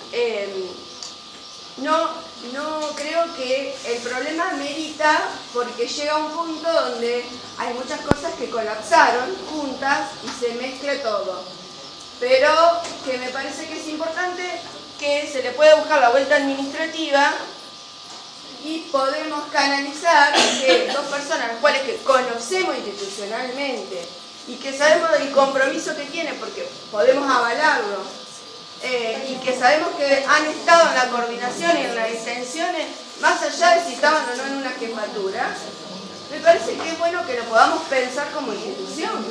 No creo que el problema merita, porque llega un punto donde hay muchas cosas que colapsaron juntas y se mezcla todo. Pero que me parece que es importante que se le pueda buscar la vuelta administrativa y podemos canalizar que dos personas, las cuales que conocemos institucionalmente y que sabemos del compromiso que tienen, porque podemos avalarlo, y que sabemos que han estado en la coordinación y en las extensiones, más allá de si estaban o no en una jefatura, me parece que es bueno que lo podamos pensar como institución.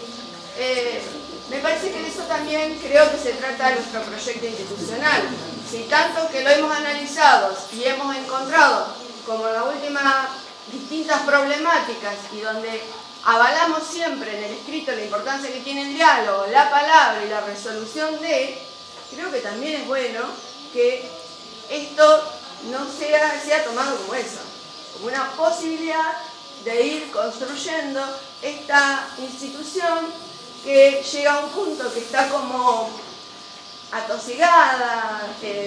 Me parece que de eso también creo que se trata de nuestro proyecto institucional. Si tanto que lo hemos analizado y hemos encontrado, como en la última, distintas problemáticas, y donde avalamos siempre en el escrito la importancia que tiene el diálogo, la palabra y la resolución de... Creo que también es bueno que esto no sea tomado como eso, como una posibilidad de ir construyendo esta institución que llega a un punto que está como atosigada,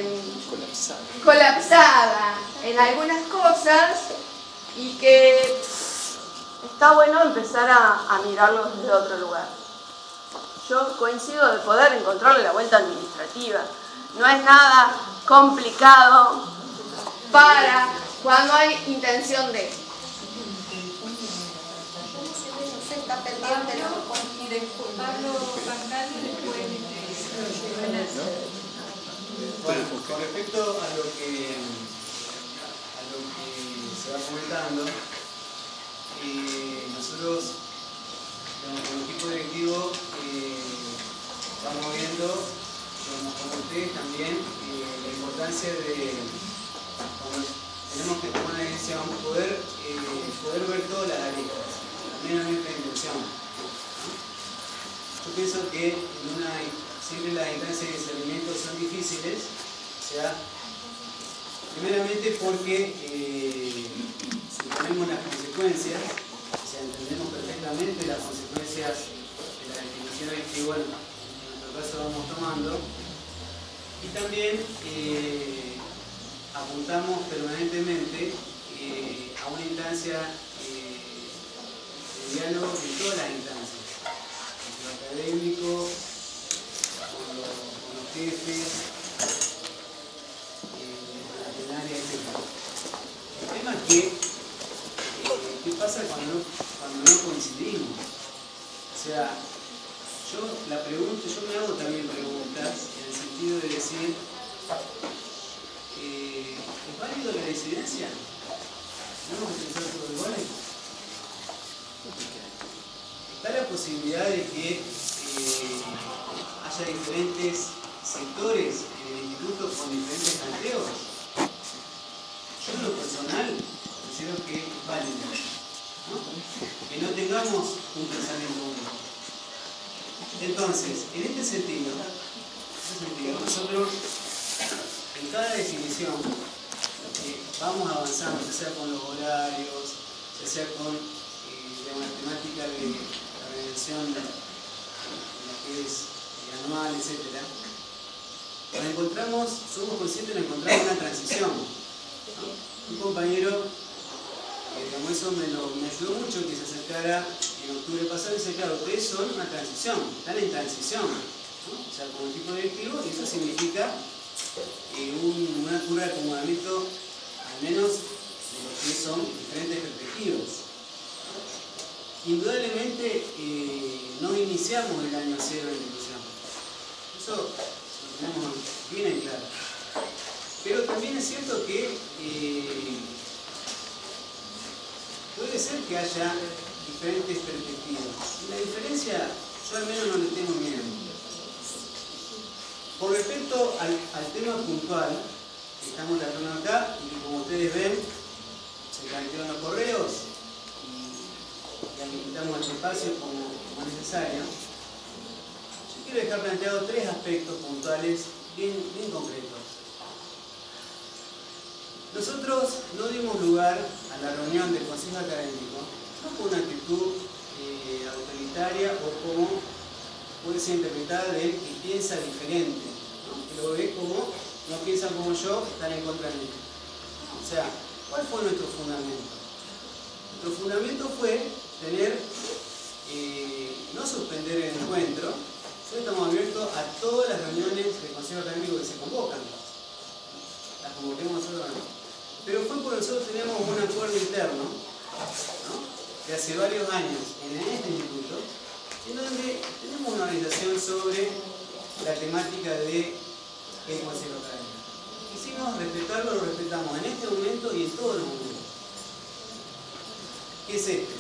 colapsada en algunas cosas, y que está bueno empezar a mirarlo desde otro lugar. Yo coincido de poder encontrarle la vuelta administrativa. No es nada complicado para cuando hay intención de. Y de Pablo Pascal después Bueno, con respecto a lo que se va comentando, nosotros como equipo directivo vamos viendo, con ustedes también, la importancia de, como tenemos que tomar una decisión, poder ver todas las aristas, también a nuestra intención. Yo pienso que siempre las instancias de discernimiento son difíciles, o sea, primeramente porque si ponemos las consecuencias, o sea, entendemos perfectamente las consecuencias de las definiciones que, bueno, en nuestro caso vamos tomando, y también apuntamos permanentemente a una instancia de diálogo en todas las instancias, con lo académico, con los jefes, etc. El tema es que, ¿qué pasa cuando no coincidimos? O sea, yo me hago también preguntas en el sentido de decir, ¿es válido la disidencia? ¿Tenemos que pensar todos iguales? ¿Está la posibilidad de que haya diferentes sectores en el instituto con diferentes planteos? Yo en lo personal considero que es válido, ¿no? Que no tengamos un pensamiento único. Entonces, en este sentido, nosotros en cada definición vamos avanzando, ya sea con los horarios, ya sea con la temática de la organización de lo que es anual, etc. Somos conscientes de encontrar una transición, ¿no? Un compañero, digamos, eso me ayudó mucho que se acercara en octubre pasado y dice, claro, ustedes son una transición, están en transición, ¿no? O sea, como equipo directivo, y eso significa una curva de acomodamiento, al menos de lo que son diferentes perspectivas. Indudablemente no iniciamos el año cero de la institución. Eso lo tenemos bien en claro. Pero también es cierto que puede ser que haya diferentes perspectivas. Y la diferencia, yo al menos no le tengo miedo. Con respecto al tema puntual que estamos tratando acá, y que como ustedes ven, se plantearon los correos, y habilitamos este espacio como necesario, yo quiero dejar planteados 3 aspectos puntuales bien concretos. Nosotros no dimos lugar a la reunión del Consejo Académico, no con una actitud autoritaria o como puede ser interpretada de que piensa diferente, ¿no? Que lo ve como no piensan como yo, están en contra de mí. O sea, ¿cuál fue nuestro fundamento? Nuestro fundamento fue tener, no suspender el encuentro, sino estamos abiertos a todas las reuniones del Consejo Académico que se convocan. Las convoquemos nosotros, ¿no? Pero fue porque nosotros teníamos un acuerdo interno, ¿no? De hace varios años en este instituto, en donde tenemos una organización sobre la temática del Consejo Académico. Quisimos respetarlo, lo respetamos en este momento y en todos los momentos. ¿Qué es este?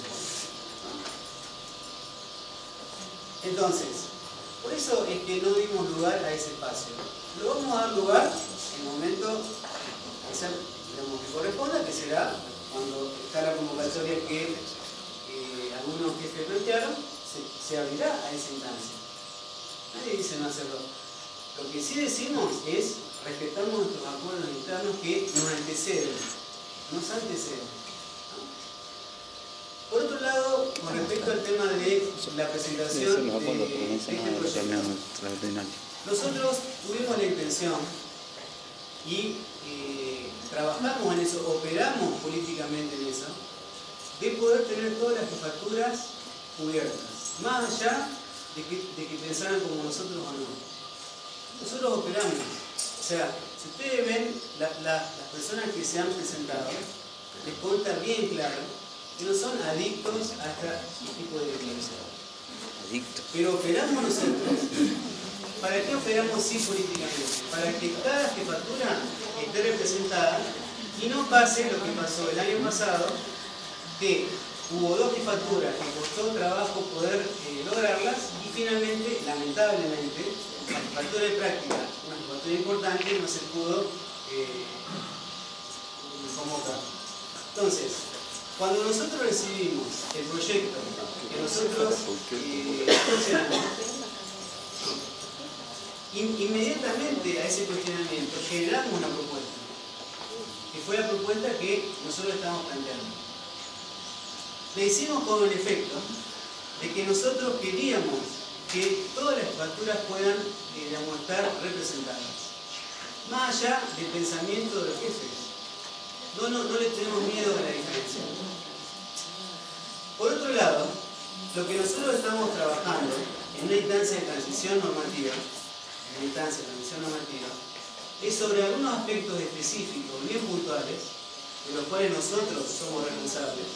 Entonces, por eso es que no dimos lugar a ese espacio. Lo vamos a dar lugar en el momento que corresponda, que será cuando está la convocatoria que algunos jefes plantearon, se abrirá a esa instancia. Nadie dice no hacerlo. Lo que sí decimos es respetamos nuestros acuerdos internos que nos anteceden. Por otro lado, con respecto al tema de la presentación de este proyecto, nosotros tuvimos la intención y trabajamos en eso, operamos políticamente en eso, de poder tener todas las jefaturas cubiertas, más allá de que pensaran como nosotros o no. Nosotros operamos. O sea, si ustedes ven las personas que se han presentado, les consta bien claro que no son adictos a este tipo de violencia. Pero operamos nosotros ¿para qué operamos sí políticamente? Para que cada jefatura esté representada y no pase lo que pasó el año pasado, que hubo 2 jefaturas que costó trabajo poder lograrlas y finalmente, lamentablemente, la jefatura de práctica, una jefatura importante, no se pudo convocar. Entonces, cuando nosotros recibimos el proyecto que nosotros funcionamos, inmediatamente a ese cuestionamiento generamos una propuesta, que fue la propuesta que nosotros estábamos planteando. Le hicimos con el efecto de que nosotros queríamos que todas las jefaturas puedan estar representadas, más allá del pensamiento de los jefes. No le tenemos miedo a la diferencia. Por otro lado, lo que nosotros estamos trabajando en una instancia de transición normativa, es sobre algunos aspectos específicos, bien puntuales, de los cuales nosotros somos responsables.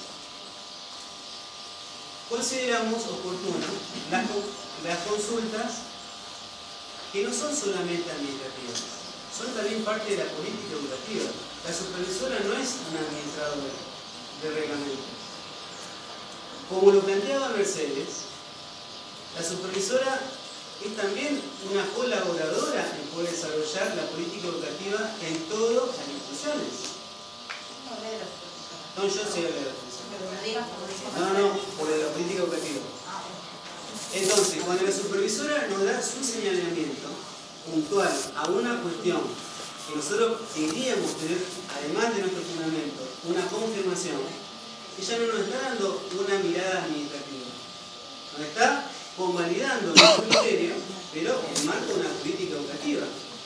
Consideramos oportunas las consultas que no son solamente administrativas, son también parte de la política educativa. La supervisora no es un administrador de reglamentos. Como lo planteaba Mercedes, la supervisora es también una colaboradora en poder desarrollar la política educativa en todas las instituciones. No, yo soy el de la supervisora. No, por la política educativa. Entonces, cuando la supervisora nos da su señalamiento puntual a una cuestión que nosotros queríamos tener, además de nuestro fundamento, una confirmación, ella no nos está dando una mirada administrativa. Nos está convalidando nuestro criterio, pero en el marco de una política educativa.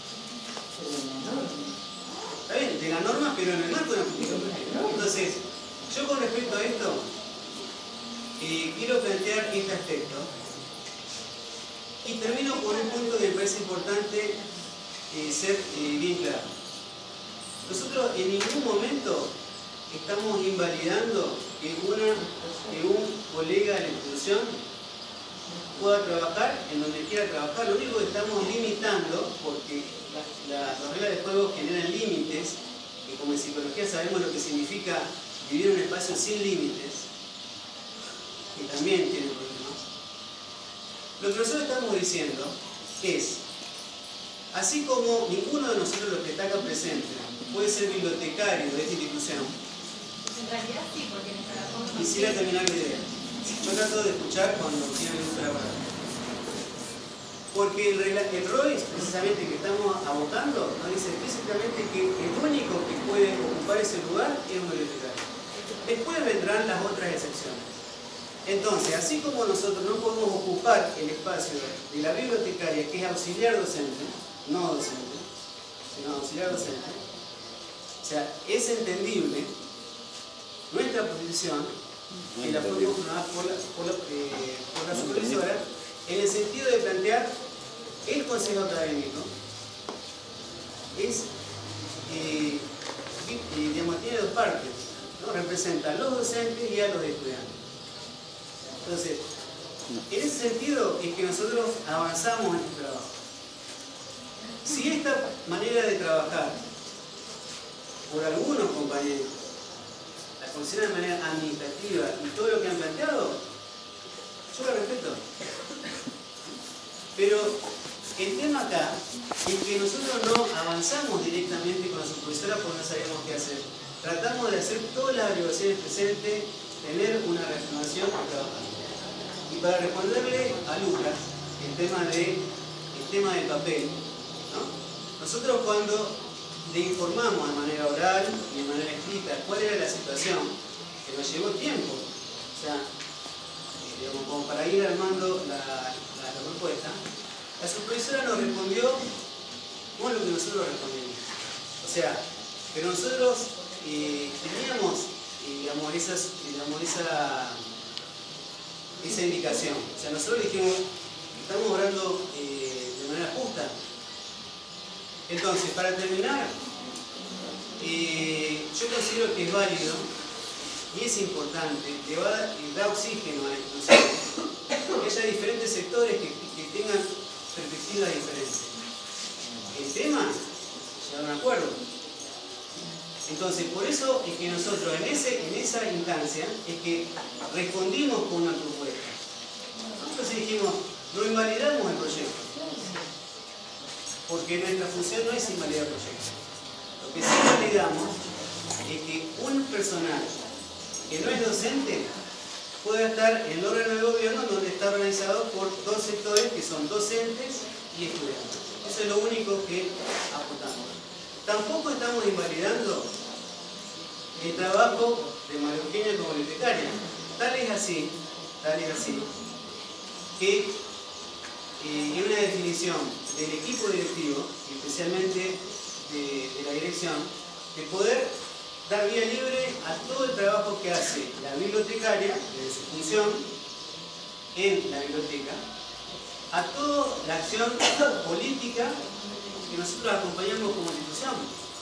Está bien, de la norma, pero en el marco de una política educativa. Entonces, yo con respecto a esto, quiero plantear este aspecto. Y termino con un punto que me parece importante ser bien claro. Nosotros en ningún momento estamos invalidando que un colega de la institución pueda trabajar en donde quiera trabajar. Lo único que estamos limitando, porque las reglas de juego generan límites, y como en psicología sabemos lo que significa vivir en un espacio sin límites, que también tiene problemas. Lo que nosotros estamos diciendo es, así como ninguno de nosotros los que está acá presente puede ser bibliotecario de esta institución, En realidad sí, porque en esta razón... quisiera terminar la idea. Yo trato de escuchar cuando tienen uso de la palabra. Porque el ROI, precisamente que estamos abocando, nos dice explícitamente que el único que puede ocupar ese lugar es un bibliotecario. Después vendrán las otras excepciones. Entonces, así como nosotros no podemos ocupar el espacio de la bibliotecaria, que es auxiliar docente, no docente, sino auxiliar docente, o sea, es entendible nuestra posición, que la fue confirmada por la supervisora, en el sentido de plantear el consejo académico, digamos, tiene 2 partes, ¿no? Representa a los docentes y a los estudiantes. Entonces, en ese sentido es que nosotros avanzamos en este trabajo. Si esta manera de trabajar, por algunos compañeros, la consideran de manera administrativa y todo lo que han planteado, yo lo respeto. Pero el tema acá es que nosotros no avanzamos directamente con la supervisora porque no sabíamos qué hacer. Tratamos de hacer todas las averiguaciones presentes, tener una reafirmación y trabajar. Y para responderle a Lucas, el tema del papel, ¿no? Nosotros cuando le informamos de manera oral y de manera escrita cuál era la situación, que nos llevó tiempo, o sea, digamos, como para ir armando la propuesta, la supervisora nos respondió con lo que nosotros respondimos. O sea, pero nosotros teníamos digamos, esa indicación. O sea, nosotros dijimos, estamos obrando de manera justa. Entonces, para terminar, yo considero que es válido y es importante, da oxígeno a la institución, que haya diferentes sectores que tengan perspectivas diferentes. El tema, llegar a un acuerdo. Entonces, por eso es que nosotros en esa instancia es que respondimos con una propuesta. Nosotros dijimos, no invalidamos el proyecto, porque nuestra función no es invalidar el proyecto. Lo que sí validamos es que un personal que no es docente pueda estar en el órgano de gobierno donde está organizado por dos sectores que son docentes y estudiantes. Eso es lo único que aportamos. Tampoco estamos invalidando el trabajo de María Eugenia como bibliotecaria. Tal es así que en una definición del equipo directivo, y especialmente de la dirección, de poder dar vía libre a todo el trabajo que hace la bibliotecaria, desde su función en la biblioteca, a toda la acción política que nosotros acompañamos como institución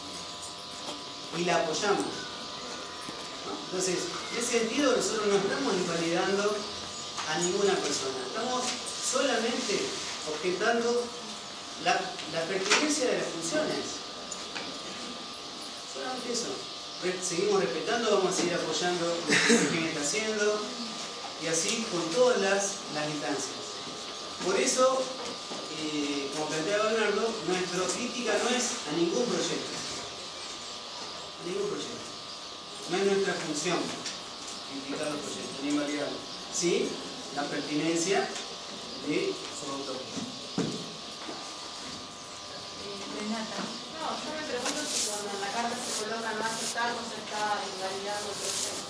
y la apoyamos. Entonces, en ese sentido, nosotros no estamos invalidando a ninguna persona, estamos solamente objetando la pertinencia de las funciones. Solamente eso. Seguimos respetando, vamos a seguir apoyando lo que está haciendo y así con todas las instancias. Por eso, como planteaba Bernardo, nuestra crítica no es a ningún proyecto. A ningún proyecto. No es nuestra función criticar los proyectos, ni invalidarlos. Sí, la pertinencia de su autor. Renata. No, yo me pregunto si cuando en la carta se colocan más cargos se está invalidando el proyecto.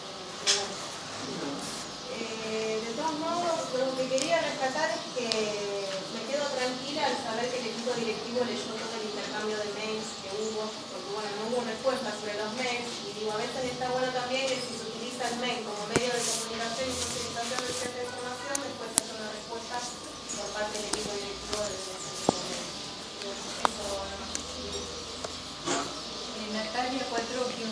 De todos modos, lo que quería rescatar es que me quedo tranquila al saber que el equipo directivo leyó todo el intercambio de mails que hubo, porque bueno, no hubo respuesta sobre los mails, y digo, a veces está bueno también que si se utiliza el mail como medio de comunicación y socialización del centro de información, después haya una respuesta por parte del equipo directivo del centro de información. Eso nomás. Natalia Cuatrocchio.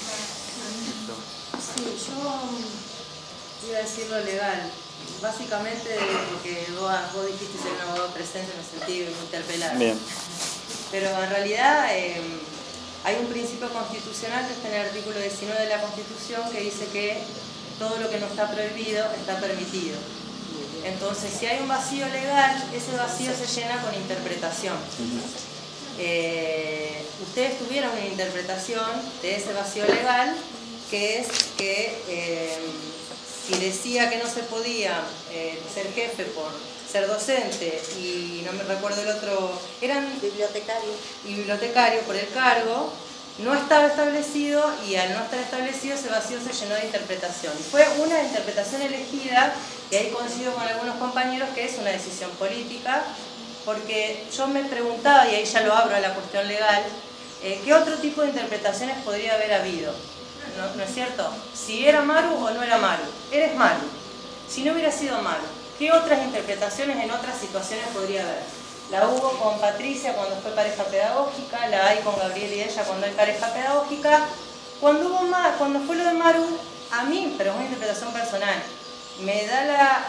Sí, yo iba a decir lo legal. Básicamente porque vos dijiste ser un abogado presente, me sentí interpelada. Bien. Pero en realidad hay un principio constitucional que está en el artículo 19 de la Constitución que dice que todo lo que no está prohibido está permitido. Entonces, si hay un vacío legal, ese vacío se llena con interpretación. Ustedes tuvieron una interpretación de ese vacío legal, que es que si decía que no se podía ser jefe por ser docente y no me recuerdo el otro, eran bibliotecario por el cargo, no estaba establecido, y al no estar establecido ese vacío se llenó de interpretación. Fue una interpretación elegida, y ahí coincido con algunos compañeros que es una decisión política, porque yo me preguntaba, y ahí ya lo abro a la cuestión legal, ¿qué otro tipo de interpretaciones podría haber habido? ¿No es cierto? Si era Maru o no era Maru. Eres Maru. Si no hubiera sido Maru, ¿qué otras interpretaciones en otras situaciones podría haber? La hubo con Patricia cuando fue pareja pedagógica, la hay con Gabriel y ella cuando hay pareja pedagógica. Cuando fue lo de Maru, a mí, pero es una interpretación personal, me da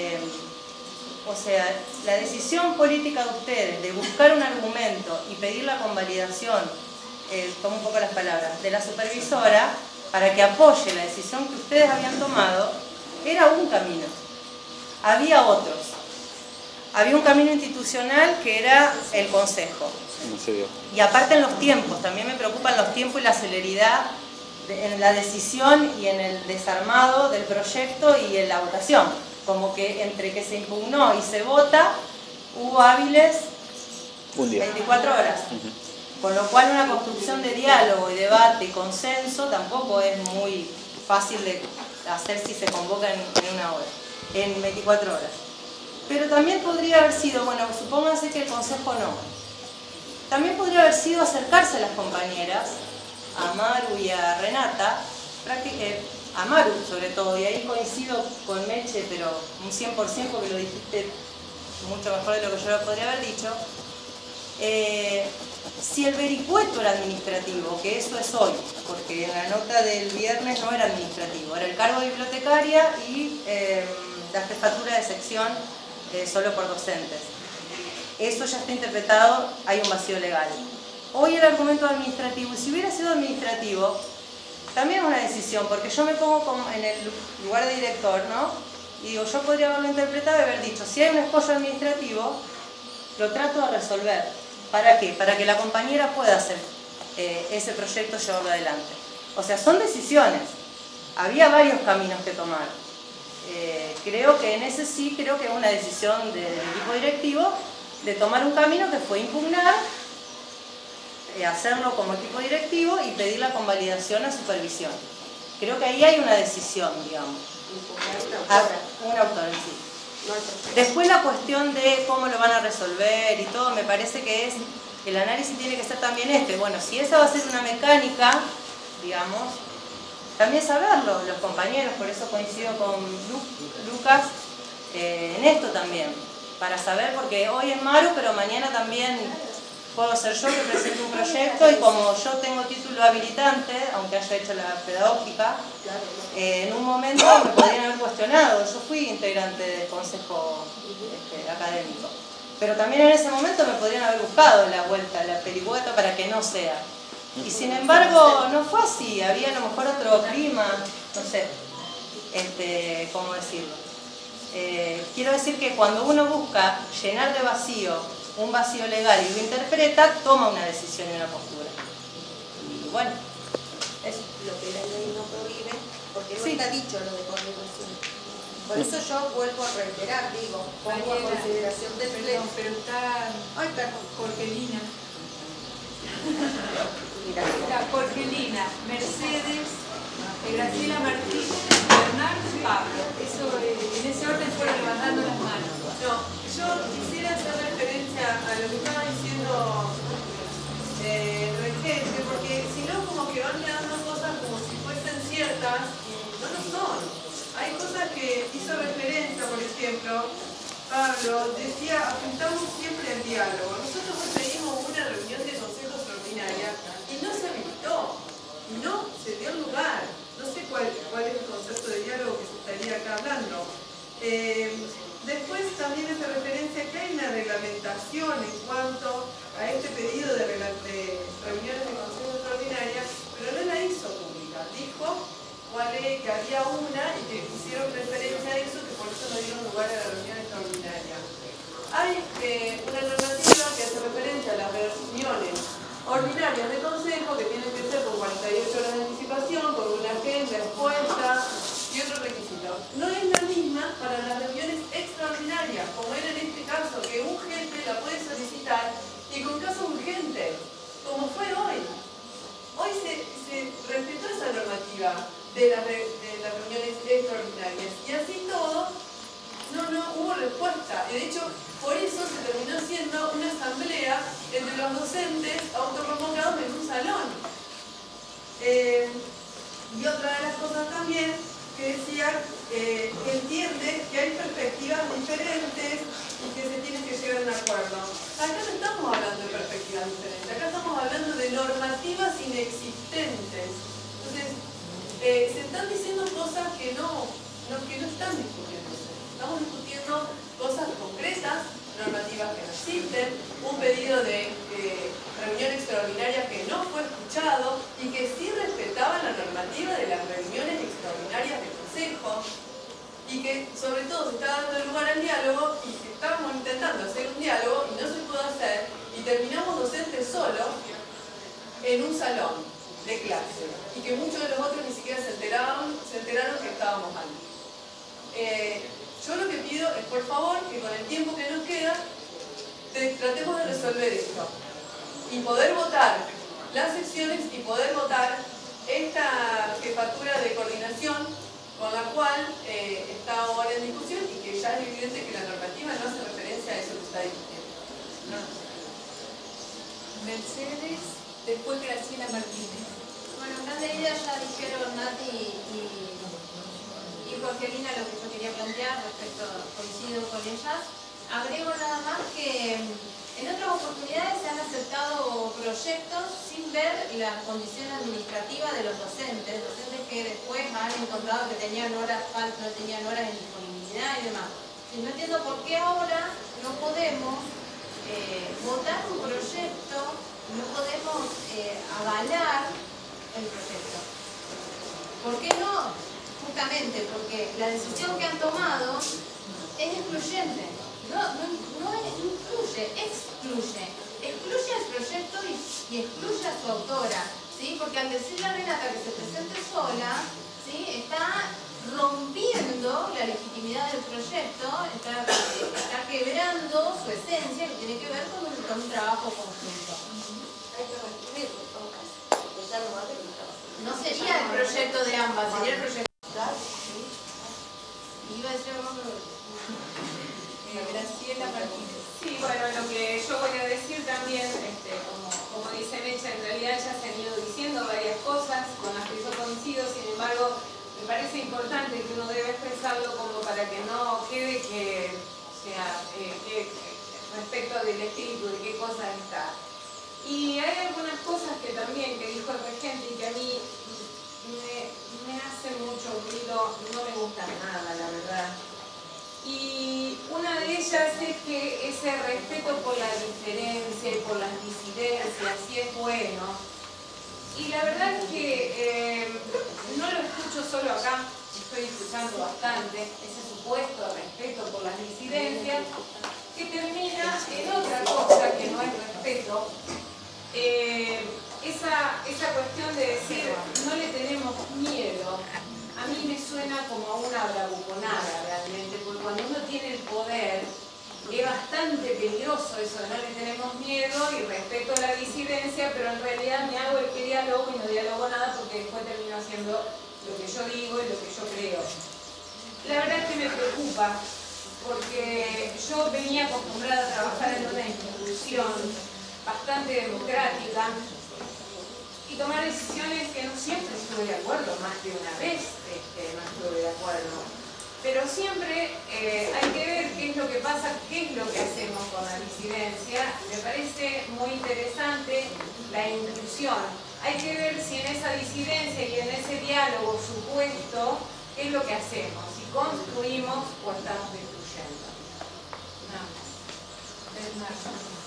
la decisión política de ustedes de buscar un argumento y pedir la convalidación, tomo un poco las palabras, de la supervisora para que apoye la decisión que ustedes habían tomado, era un camino. Había otros. Había un camino institucional que era el consejo. No se dio. Y aparte en los tiempos, también me preocupan los tiempos y la celeridad en la decisión y en el desarmado del proyecto y en la votación. Como que entre que se impugnó y se vota, hubo hábiles Un día. 24 horas. Con lo cual una construcción de diálogo y debate y consenso tampoco es muy fácil de hacer si se convoca en una hora, en 24 horas. Pero también podría haber sido, bueno, supónganse que el consejo no. También podría haber sido acercarse a las compañeras, a Maru y a Renata, a Maru sobre todo, y ahí coincido con Meche, pero un 100% porque lo dijiste mucho mejor de lo que yo lo podría haber dicho. Si el vericueto era administrativo, que eso es hoy, porque en la nota del viernes no era administrativo, era el cargo de bibliotecaria y la jefatura de sección solo por docentes. eso ya está interpretado, hay un vacío legal. Hoy el argumento administrativo, y si hubiera sido administrativo, también es una decisión, porque yo me pongo como en el lugar de director, ¿no? Y digo, yo podría haberlo interpretado y haber dicho, si hay un escollo administrativo, lo trato de resolver. ¿Para qué? Para que la compañera pueda hacer ese proyecto, llevarlo adelante. O sea, son decisiones. Había varios caminos que tomar. Creo que en ese sí, creo que es una decisión del equipo directivo de tomar un camino que fue impugnar, hacerlo como equipo directivo y pedir la convalidación a supervisión. Creo que ahí hay una decisión, digamos. Una autora, sí. Después la cuestión de cómo lo van a resolver y todo, me parece que es, el análisis tiene que ser también bueno, si esa va a ser una mecánica, digamos, también saberlo, los compañeros, por eso coincido con Lucas en esto también, para saber, porque hoy es Maru, pero mañana también puedo ser yo que presente un proyecto y como yo tengo título habilitante, aunque haya hecho la pedagógica, en un momento me podrían haber cuestionado. Yo fui integrante del consejo académico, pero también en ese momento me podrían haber buscado la vuelta, la pericueta para que no sea. Y sin embargo no fue así, había a lo mejor otro clima, no sé, ¿cómo decirlo? Quiero decir que cuando uno busca llenar de vacío un vacío legal y lo interpreta, toma una decisión y una postura. Y bueno, eso. Lo que la ley no prohíbe, porque no está dicho lo de coordinación. Por eso yo vuelvo a reiterar, digo, pongo a consideración del pleno. Pero está... Ay, perdón. Jorgelina. Está Jorgelina, Mercedes, Graciela Martínez, Bernardo y Pablo. Eso, en ese orden fueron levantando las manos. No, yo quisiera hacer referencia a lo que estaba diciendo Regente, porque si no como que van quedando cosas como si fuesen ciertas y no lo son. Hay cosas que hizo referencia, por ejemplo, Pablo decía, apuntamos siempre al diálogo. Nosotros hoy pedimos una reunión de consejo extraordinaria y no se habilitó, y no se dio lugar. No sé cuál es el concepto de diálogo que se estaría acá hablando. Después también hace referencia que hay una reglamentación en cuanto a este pedido de reuniones de consejo extraordinaria, pero no la hizo pública. Dijo que había una y que hicieron referencia a eso, que por eso no dieron lugar a la reunión extraordinaria. Hay una normativa que hace referencia a las reuniones ordinarias de consejo que tienen que ser con 48 horas de anticipación, con una agenda expuesta y otros requisitos. No es la misma para las reuniones extraordinarias, como era en este caso, que un jefe la puede solicitar y con casos urgentes, como fue hoy. Hoy se respetó esa normativa de las reuniones extraordinarias y así todo no hubo respuesta. Y de hecho, por eso se terminó siendo una asamblea entre los docentes autoconvocados en un salón. Y otra de las cosas también que decía, que entiende que hay perspectivas diferentes y que se tiene que llegar a un acuerdo. Acá no estamos hablando de perspectivas diferentes, acá estamos hablando de normativas inexistentes. Entonces, se están diciendo cosas que no están discutiéndose. Estamos discutiendo cosas concretas, normativas que no existen, un pedido de reunión extraordinaria que no fue escuchado y que sí respetaba la normativa de las reuniones extraordinarias de consejo y que sobre todo se está dando lugar al diálogo y que estábamos intentando hacer un diálogo y no se pudo hacer y terminamos docentes solos en un salón de clase y que muchos de los otros ni siquiera se enteraron que estábamos mal. Yo lo que pido es, por favor, que con el tiempo que nos queda tratemos de resolver esto y poder votar las secciones y poder votar esta jefatura de coordinación con la cual está ahora en discusión y que ya es evidente que la normativa no hace referencia a eso que está discutiendo. Mercedes, después Graciela Martínez. Bueno, en gran medida ya dijeron Nati y Jorgelina lo que yo quería plantear respecto, coincido con ellas. Agrego nada más que en otras oportunidades se han aceptado proyectos sin ver la condición administrativa de los docentes que después han encontrado que tenían horas faltas, no tenían horas en disponibilidad y demás. Y no entiendo por qué ahora no podemos votar un proyecto, no podemos avalar el proyecto. ¿Por qué no? Justamente porque la decisión que han tomado es excluyente. No incluye, excluye. Excluye al proyecto y excluye a su autora, ¿sí? Porque al decirle a Renata que se presente sola, ¿sí? Está rompiendo la legitimidad del proyecto, está quebrando su esencia, que tiene que ver con un trabajo conjunto. Hay que reescribirlo en todo caso, porque ya no va a haber un trabajo. No sería el proyecto de ambas, sería el proyecto. Iba a decir algo Graciela Martínez. Sí, bueno, lo que yo voy a decir también, como dice Mecha, en realidad ya se han ido diciendo varias cosas con las que yo coincido, sin embargo, me parece importante que uno debe expresarlo como para que no quede que, o sea, respecto del espíritu, de qué cosas está. Y hay algunas cosas que también, que dijo el regente y que a mí me hacen mucho ruido, no me gustan nada, la verdad. Y una de ellas es que ese respeto por la diferencia y por las disidencias, sí es bueno. Y la verdad es que no lo escucho solo acá, estoy escuchando bastante, ese supuesto respeto por las disidencias, que termina en otra cosa que no es respeto. Esa cuestión de decir no le tenemos miedo, a mí me suena como a una bravuconada realmente, porque cuando uno tiene el poder es bastante peligroso eso de no le tenemos miedo y respeto a la disidencia, pero en realidad me hago el que diálogo y no dialogo nada porque después termino haciendo lo que yo digo y lo que yo creo. La verdad es que me preocupa, porque yo venía acostumbrada a trabajar en una institución bastante democrática y tomar decisiones que no siempre estuve de acuerdo, más de una vez no estuve de acuerdo. Pero siempre hay que ver qué es lo que pasa, qué es lo que hacemos con la disidencia. Me parece muy interesante la inclusión. Hay que ver si en esa disidencia y en ese diálogo supuesto, qué es lo que hacemos, si construimos o estamos destruyendo. Nada más.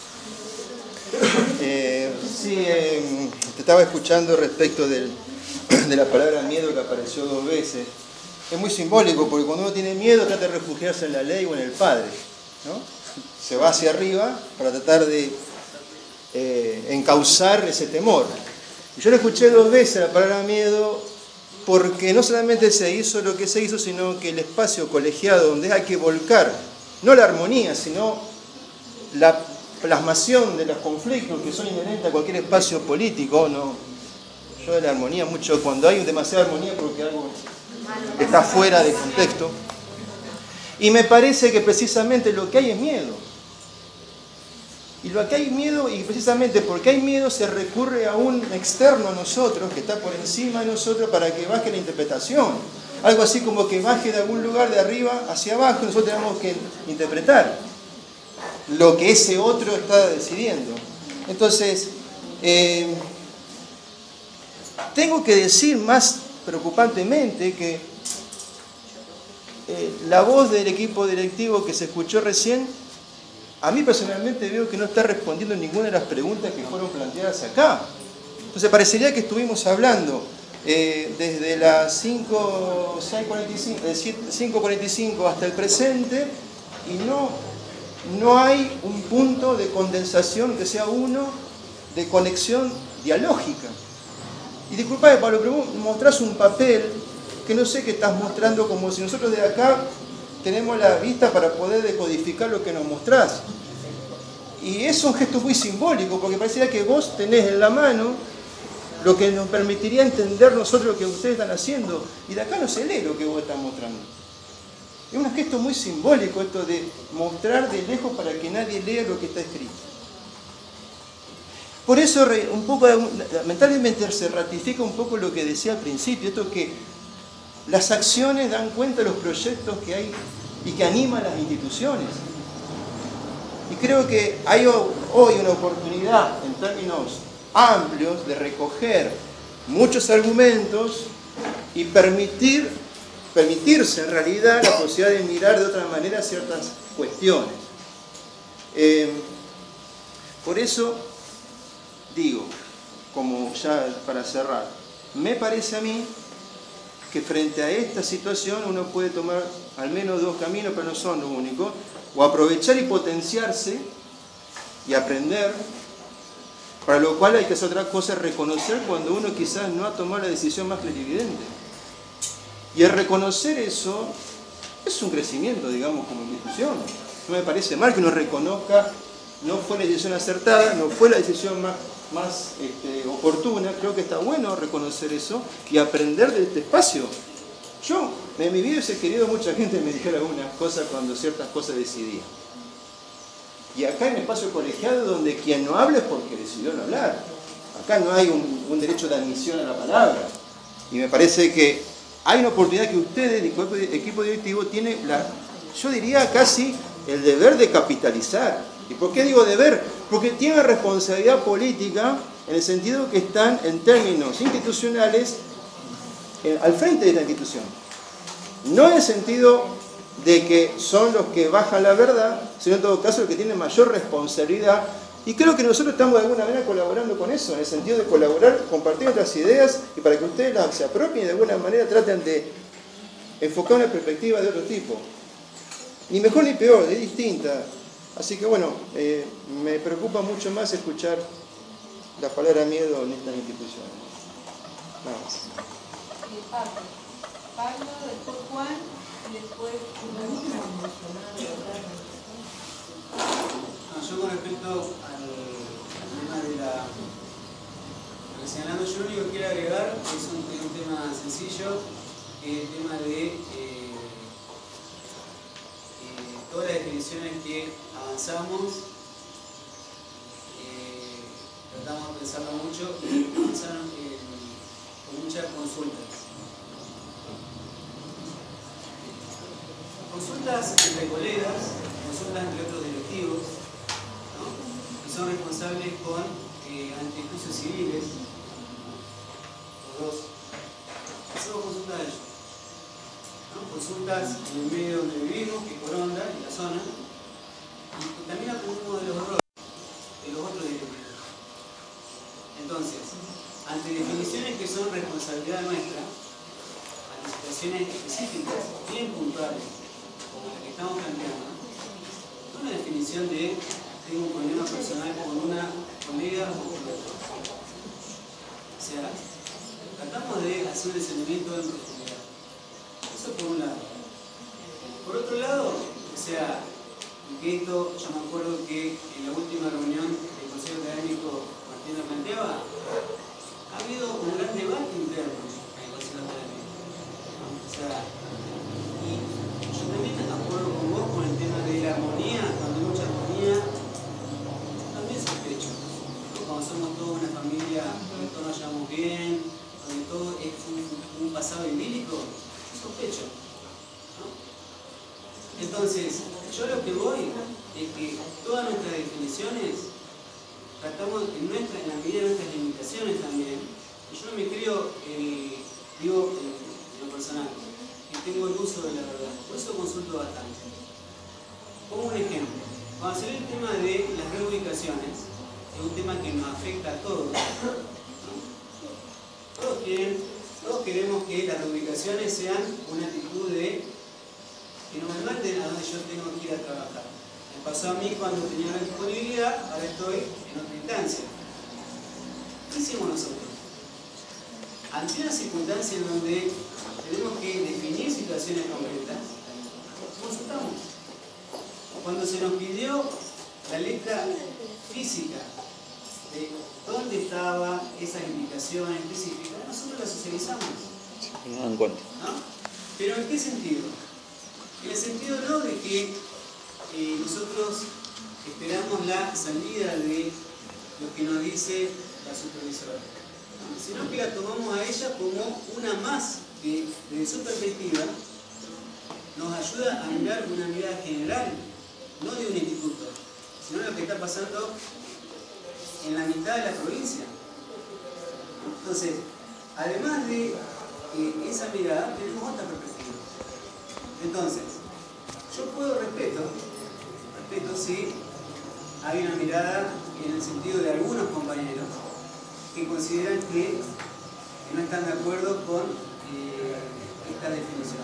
Sí, te estaba escuchando respecto de la palabra miedo que apareció 2 veces. Es muy simbólico porque cuando uno tiene miedo trata de refugiarse en la ley o en el padre, ¿no? Se va hacia arriba para tratar de encauzar ese temor. Y yo le escuché 2 veces la palabra miedo porque no solamente se hizo lo que se hizo, sino que el espacio colegiado donde hay que volcar, no la armonía, sino la plasmación de los conflictos que son inherentes a cualquier espacio político, ¿no? Yo de la armonía mucho, cuando hay demasiada armonía porque algo está fuera de contexto. Y me parece que precisamente lo que hay es miedo. Y lo que hay miedo, y precisamente porque hay miedo se recurre a un externo a nosotros, que está por encima de nosotros para que baje la interpretación. Algo así como que baje de algún lugar de arriba hacia abajo y nosotros tenemos que interpretar lo que ese otro está decidiendo. Entonces, tengo que decir más preocupantemente que la voz del equipo directivo que se escuchó recién, a mí personalmente veo que no está respondiendo ninguna de las preguntas que fueron planteadas acá. Entonces parecería que estuvimos hablando desde las 5:45 hasta el presente y no hay un punto de condensación que sea uno de conexión dialógica. Y disculpame, Pablo, pero vos mostrás un papel que no sé qué estás mostrando, como si nosotros de acá tenemos la vista para poder decodificar lo que nos mostrás. Y es un gesto muy simbólico, porque parecería que vos tenés en la mano lo que nos permitiría entender nosotros lo que ustedes están haciendo. Y de acá no se lee lo que vos estás mostrando. Es un gesto muy simbólico esto de mostrar de lejos para que nadie lea lo que está escrito. Por eso, un poco, lamentablemente se ratifica un poco lo que decía al principio, esto que las acciones dan cuenta de los proyectos que hay y que animan las instituciones. Y creo que hay hoy una oportunidad en términos amplios de recoger muchos argumentos y permitirse en realidad la posibilidad de mirar de otra manera ciertas cuestiones. Por eso digo, como ya para cerrar, me parece a mí que frente a esta situación uno puede tomar al menos dos caminos, pero no son los únicos, o aprovechar y potenciarse y aprender, para lo cual hay que hacer otra cosa, reconocer cuando uno quizás no ha tomado la decisión más clarividente. Y el reconocer eso es un crecimiento, digamos, como institución. No me parece mal que uno reconozca, no fue la decisión acertada, no fue la decisión más oportuna. Creo que está bueno reconocer eso y aprender de este espacio. Yo, en mi vida hubiese querido mucha gente me dijera algunas cosas cuando ciertas cosas decidía. Y acá en el espacio colegiado donde quien no habla es porque decidió no hablar. Acá no hay un derecho de admisión a la palabra. Y me parece que hay una oportunidad que ustedes, el equipo directivo, tiene, yo diría casi el deber de capitalizar. ¿Y por qué digo deber? Porque tienen responsabilidad política en el sentido que están en términos institucionales al frente de esta institución. No en el sentido de que son los que bajan la verdad, sino en todo caso los que tienen mayor responsabilidad. Y creo que nosotros estamos de alguna manera colaborando con eso, en el sentido de colaborar, compartir nuestras ideas y para que ustedes se apropien y de alguna manera traten de enfocar una perspectiva de otro tipo. Ni mejor ni peor, es distinta. Así que bueno, me preocupa mucho más escuchar la palabra miedo en estas instituciones. Nada más. Pablo, después Juan y después yo con respecto al tema de la señalando, yo lo único que quiero agregar es un tema sencillo, el tema de todas las definiciones que avanzamos, tratamos de pensarlo mucho y avanzaron con muchas consultas. Consultas entre colegas, consultas entre otros directivos, ¿no? Que son responsables ante juicios civiles, los dos. Hacemos consultas de ellos, ¿no? Consultas en el medio donde vivimos, que es Coronda y la zona, y también aprendemos de los errores de los otros directivos. Entonces, ante definiciones que son responsabilidad nuestra, ante situaciones específicas, bien puntuales, como la que estamos planteando, no una definición de tengo un problema personal con una colega o con otra. O sea, tratamos de hacer un discernimiento en profundidad. Eso por un lado. Por otro lado, o sea, que esto, yo me acuerdo que en la última reunión del Consejo Académico Martín lo planteaba, ha habido un gran debate interno en el Consejo Académico. O sea, y yo también estoy de acuerdo con vos con el tema de la armonía, cuando hay mucha armonía, también sospecho. Cuando somos toda una familia, donde todos nos llevamos bien, donde todo es un pasado idílico, sospecho. ¿No? Entonces, yo lo que voy es que todas nuestras definiciones tratamos en la medida de nuestras limitaciones también. Y yo no me creo, digo en lo personal, tengo el uso de la verdad, por eso consulto bastante. Pongo un ejemplo. Cuando salió el tema de las reubicaciones, es un tema que nos afecta a todos, ¿no? Todos queremos que las reubicaciones sean una actitud de que no me manden a donde yo tengo que ir a trabajar. Me pasó a mí cuando tenía la disponibilidad, ahora estoy en otra instancia. ¿Qué hicimos nosotros? Ante una circunstancia en donde tenemos que definir situaciones concretas, consultamos. Cuando se nos pidió la letra física de dónde estaba esa indicación específica, nosotros la socializamos. No dan cuenta. ¿No? ¿Pero en qué sentido? En el sentido no de que nosotros esperamos la salida de lo que nos dice la supervisora, sino que la tomamos a ella como una más que desde su perspectiva nos ayuda a mirar una mirada general, no de un instituto, sino lo que está pasando en la mitad de la provincia. Entonces, además de esa mirada, tenemos otra perspectiva. Entonces, yo puedo respeto si hay una mirada en el sentido de algunos compañeros que consideran que no están de acuerdo con esta definición.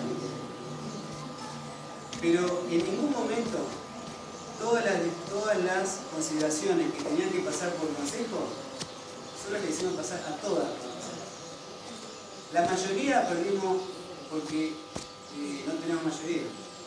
Pero en ningún momento todas las consideraciones que tenían que pasar por el Consejo son las que hicieron pasar a todas. La mayoría perdimos porque no tenemos mayoría.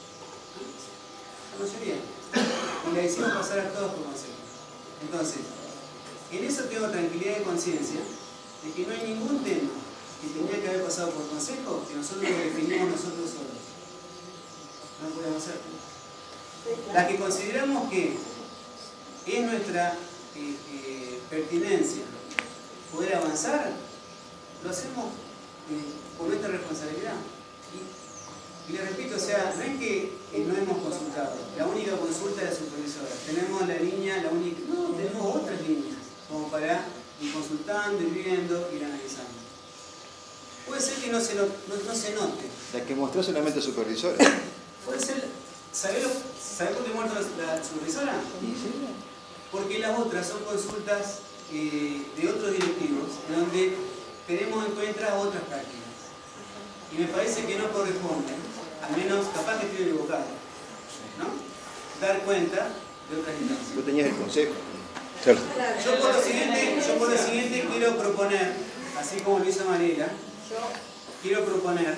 La mayoría. Y la hicimos pasar a todos por Consejo. Entonces, en eso tengo tranquilidad de conciencia de que no hay ningún tema que tenía que haber pasado por Consejo que nosotros lo definimos nosotros solos. No podemos hacer. La que consideramos que es nuestra pertinencia poder avanzar, lo hacemos por nuestra responsabilidad. Y le repito, o sea, no es que no hemos consultado. La única consulta es la supervisora. Tenemos la línea, la única. No, tenemos otras líneas, como para ir consultando, ir viendo, ir analizando. Puede ser que no se note. La que mostró solamente el supervisor. Puede ser. ¿Sabés por qué muerto la supervisora? Porque las otras son consultas de otros directivos, donde tenemos en cuenta otras prácticas. Y me parece que no corresponde, al menos capaz que estoy equivocado, ¿no? Dar cuenta de otras instancias. Tú tenías el consejo. Yo por lo siguiente quiero proponer, así como lo hizo Mariela, quiero proponer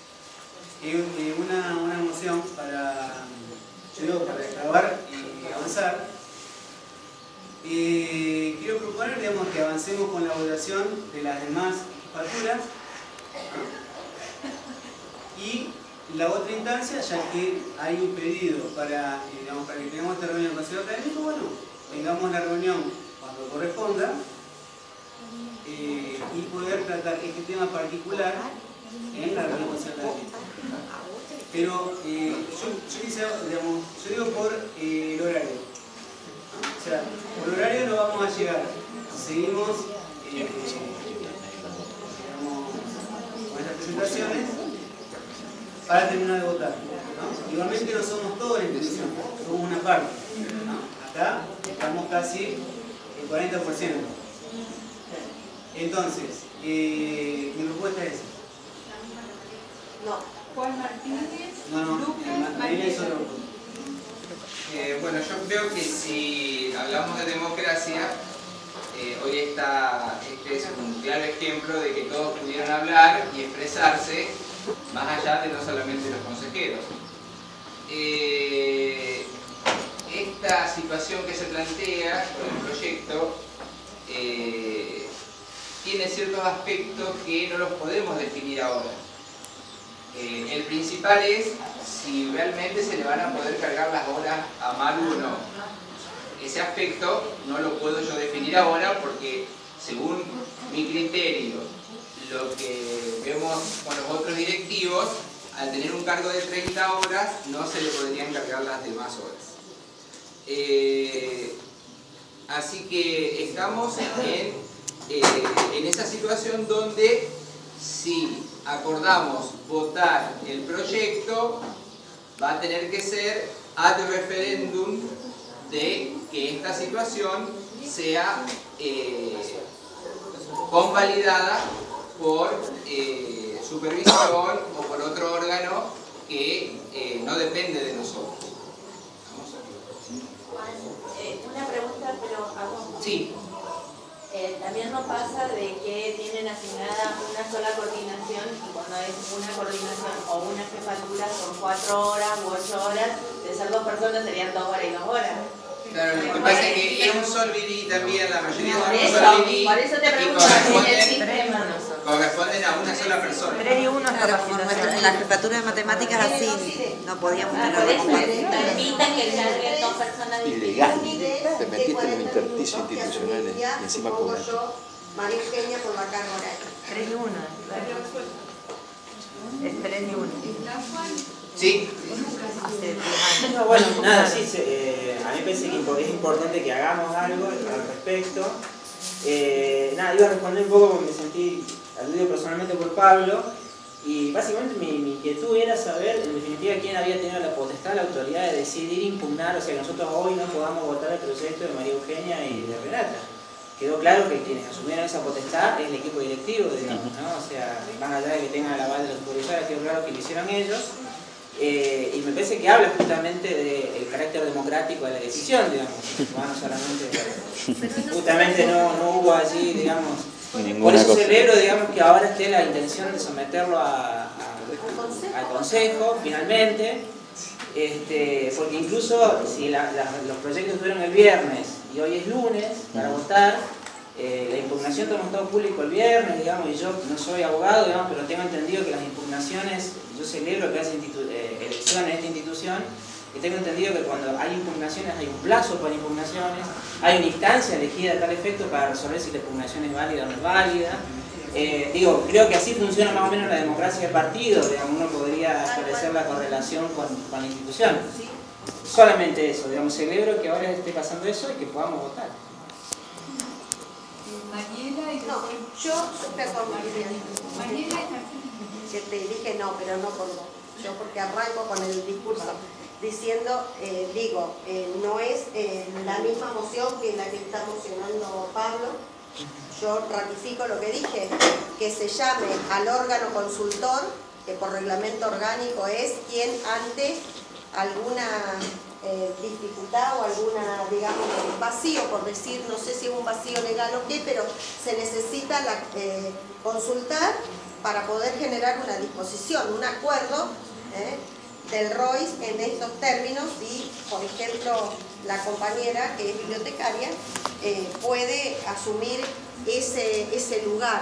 una moción para acabar y avanzar. Quiero proponer, digamos, que avancemos con la votación de las demás facturas, ¿no? Y la otra instancia, ya que hay un pedido para que tengamos esta reunión en el Consejo Académico, bueno, tengamos la reunión cuando corresponda y poder tratar este tema particular en la reunión del Consejo Académico. Pero yo digo por el horario. O sea, por horario no vamos a llegar. Seguimos con estas presentaciones para terminar de votar, ¿no? Igualmente no somos todos la institución, somos una parte, ¿no? Acá estamos casi el 40%. Entonces, mi propuesta es esa. No. Juan Martínez, Lucas, Mariela y solo. Bueno, yo creo que si hablamos de democracia, hoy este es un claro ejemplo de que todos pudieron hablar y expresarse, más allá de no solamente los consejeros. Esta situación que se plantea con el proyecto tiene ciertos aspectos que no los podemos definir ahora. El principal es si realmente se le van a poder cargar las horas a Maru o no. Ese aspecto no lo puedo yo definir ahora porque según mi criterio, lo que vemos con los otros directivos, al tener un cargo de 30 horas no se le podrían cargar las demás horas. Así que estamos en esa situación donde si acordamos votar el proyecto, va a tener que ser ad referendum de que esta situación sea convalidada por supervisión o por otro órgano que no depende de nosotros. Una pregunta, pero hago... Sí. También nos pasa de que tienen asignada una sola coordinación y cuando es una coordinación o una jefatura son 4 horas u 8 horas, de ser 2 personas serían 2 horas y 2 horas. Claro, lo que pasa es que es un solvirí también, la mayoría son un por solvirí eso te pregunto, en el sistema corresponden a una sola persona. 3 y 1 en la jefatura de matemáticas así, no podíamos tener compartir. Permitan que salgan 2 personas Ilegal. Te metiste en un intersticio institucional y encima cobraste. María Eugenia por la carga horaria. 3 y 1. Es 3 y 1. Sí. No, bueno, nada, sí, a mí me parece que es importante que hagamos algo al respecto. Nada, iba a responder un poco porque me sentí aludido personalmente por Pablo Y básicamente mi inquietud era saber, en definitiva, quién había tenido la potestad, la autoridad de decidir impugnar, o sea, que nosotros hoy no podamos votar el proyecto de María Eugenia y de Renata. Quedó claro que quienes asumieron esa potestad es el equipo directivo, digamos, ¿no? O sea, más allá de que tengan el aval de los autoridades, quedó claro que lo hicieron ellos. Y me parece que habla justamente del carácter democrático de la decisión, digamos. Bueno, solamente, justamente no hubo allí, digamos. Por eso celebro, digamos, que ahora esté la intención de someterlo al Consejo, finalmente, porque incluso si los proyectos fueron el viernes y hoy es lunes para votar, la impugnación toma estado público el viernes, digamos, y yo no soy abogado, digamos, pero tengo entendido que las impugnaciones, yo celebro que haya elecciones en esta institución, y tengo entendido que cuando hay impugnaciones hay un plazo para impugnaciones, hay una instancia elegida a tal efecto para resolver si la impugnación es válida o no es válida. Creo que así funciona más o menos la democracia de partido, digamos, uno podría establecer la correlación con la institución. Solamente eso, digamos, celebro que ahora esté pasando eso y que podamos votar. Mariela y no, perdón, Mariela que te dije no, pero no por vos. Yo porque arranco con el discurso diciendo, no es la misma moción que la que está mocionando Pablo. Yo ratifico lo que dije, que se llame al órgano consultor, que por reglamento orgánico es quien ante alguna dificultad o alguna, digamos, vacío, por decir, no sé si es un vacío legal o qué, pero se necesita consultar para poder generar una disposición, un acuerdo del ROIS en estos términos y, por ejemplo, la compañera que es bibliotecaria puede asumir ese lugar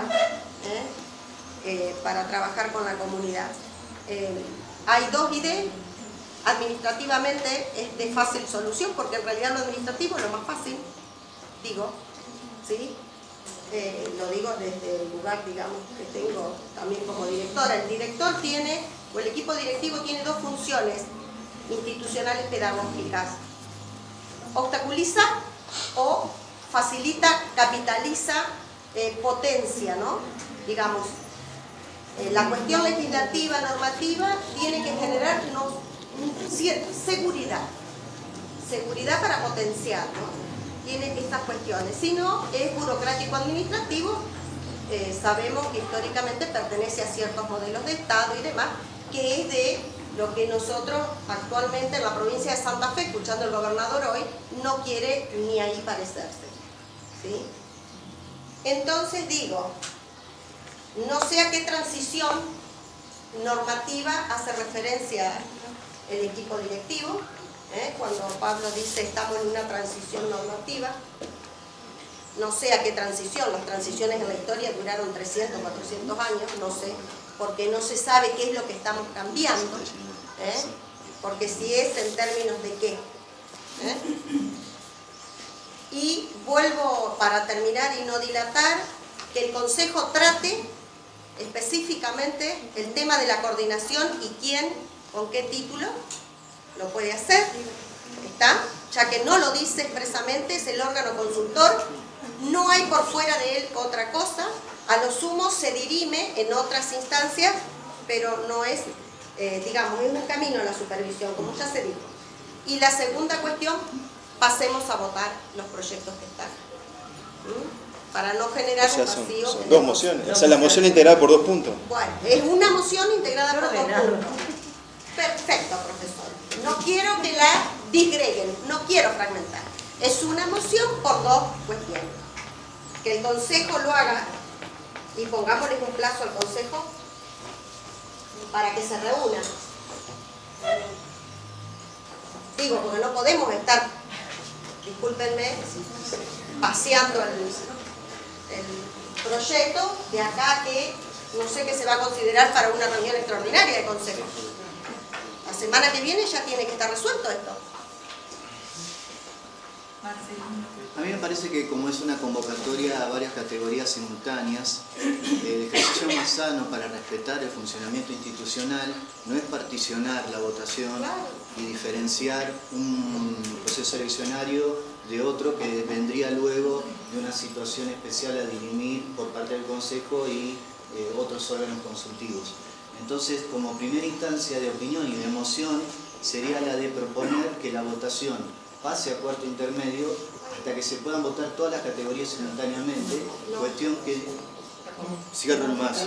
para trabajar con la comunidad. Hay dos ideas. Administrativamente es de fácil solución, porque en realidad lo administrativo es lo más fácil, digo, ¿sí? Lo digo desde el lugar, digamos, que tengo también como directora. El director tiene, o el equipo directivo tiene dos funciones institucionales pedagógicas: obstaculiza o facilita, capitaliza, potencia, ¿no? Digamos, la cuestión legislativa, normativa, tiene que generarnos seguridad para potenciar, ¿no? Tiene estas cuestiones. Si no, es burocrático administrativo, sabemos que históricamente pertenece a ciertos modelos de Estado y demás, que es de lo que nosotros actualmente en la provincia de Santa Fe, escuchando al gobernador hoy, no quiere ni ahí parecerse, ¿sí? Entonces digo, no sé a qué transición normativa hace referencia el equipo directivo, cuando Pablo dice estamos en una transición normativa. No sé a qué transición, las transiciones en la historia duraron 300, 400 años, no sé, porque no se sabe qué es lo que estamos cambiando, porque si es en términos de qué. Y vuelvo, para terminar y no dilatar, que el Consejo trate específicamente el tema de la coordinación y quién, con qué título lo puede hacer, ¿está? Ya que no lo dice expresamente, es el órgano consultor, no hay por fuera de él otra cosa, a lo sumo se dirime en otras instancias, pero no es, digamos, es un camino a la supervisión, como ya se dijo. Y la segunda cuestión, pasemos a votar los proyectos que están. Para no generar un vacío. Son dos mociones, o sea, la moción integrada por 2 puntos. Bueno, es una moción integrada por 2 puntos. Perfecto, profesor. No quiero que la disgreguen, no quiero fragmentar. Es una moción por 2 cuestiones. Que el Consejo lo haga y pongámosle un plazo al Consejo para que se reúna. Digo, porque no podemos estar, discúlpenme, paseando el proyecto de acá que no sé qué se va a considerar para una reunión extraordinaria de Consejo. La semana que viene ya tiene que estar resuelto esto. A mí me parece que como es una convocatoria a varias categorías simultáneas, el ejercicio más sano para respetar el funcionamiento institucional no es particionar la votación y diferenciar un proceso eleccionario de otro que vendría luego de una situación especial a dirimir por parte del Consejo y otros órganos consultivos. Entonces, como primera instancia de opinión y de emoción, sería la de proponer que la votación pase a cuarto intermedio hasta que se puedan votar todas las categorías simultáneamente, cuestión que... Cierro el vaso.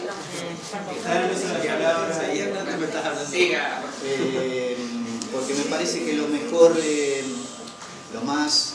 Porque me parece que lo mejor, lo más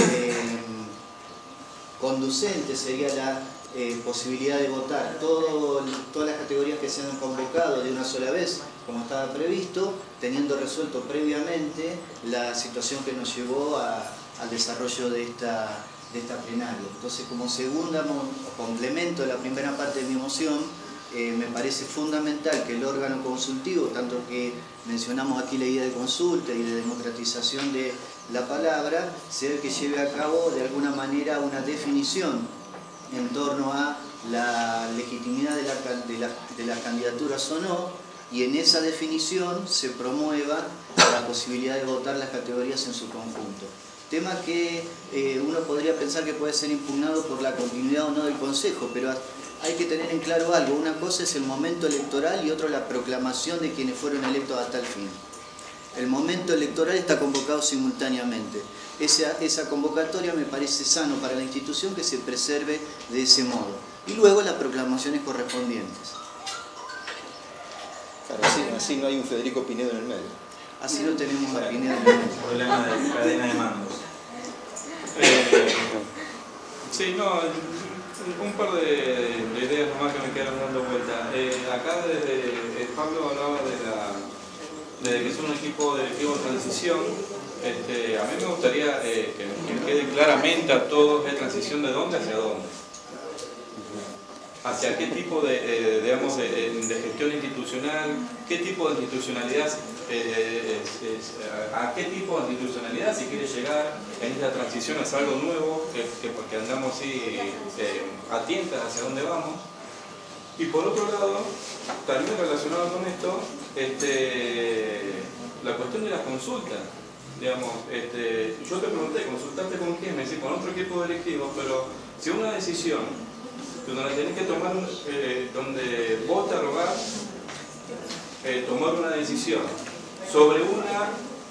conducente sería la posibilidad de votar todas las categorías que se han convocado de una sola vez, como estaba previsto, teniendo resuelto previamente la situación que nos llevó al desarrollo de esta plenaria. Entonces, como segunda complemento de la primera parte de mi moción, me parece fundamental que el órgano consultivo, tanto que mencionamos aquí la idea de consulta y de democratización de la palabra, sea el que lleve a cabo de alguna manera una definición en torno a la legitimidad de las candidaturas o no, y en esa definición se promueva la posibilidad de votar las categorías en su conjunto. Tema que uno podría pensar que puede ser impugnado por la continuidad o no del Consejo, pero hay que tener en claro algo. Una cosa es el momento electoral y otra la proclamación de quienes fueron electos hasta el fin. El momento electoral está convocado simultáneamente. Esa convocatoria me parece sano para la institución que se preserve de ese modo. Y luego las proclamaciones correspondientes. Claro, así no hay un Federico Pinedo en el medio. Así no tenemos a Pinedo en el medio. Problema de cadena de mandos. Sí, no, un par de ideas nomás que me quedaron dando vuelta. Acá desde Pablo hablaba de que es un equipo de transición. A mí me gustaría que quede claramente a todos de transición de dónde hacia dónde. Hacia qué tipo de gestión institucional, qué tipo de institucionalidad, a qué tipo de institucionalidad se quiere llegar en esta transición hacia algo nuevo, porque andamos así a tientas hacia dónde vamos. Y por otro lado, también relacionado con esto, la cuestión de las consultas. Digamos, yo te pregunté, ¿consultaste con quién? Me decís, con otro equipo directivo, pero si una decisión donde la tenés que tomar, donde vos te arrogás tomar una decisión sobre una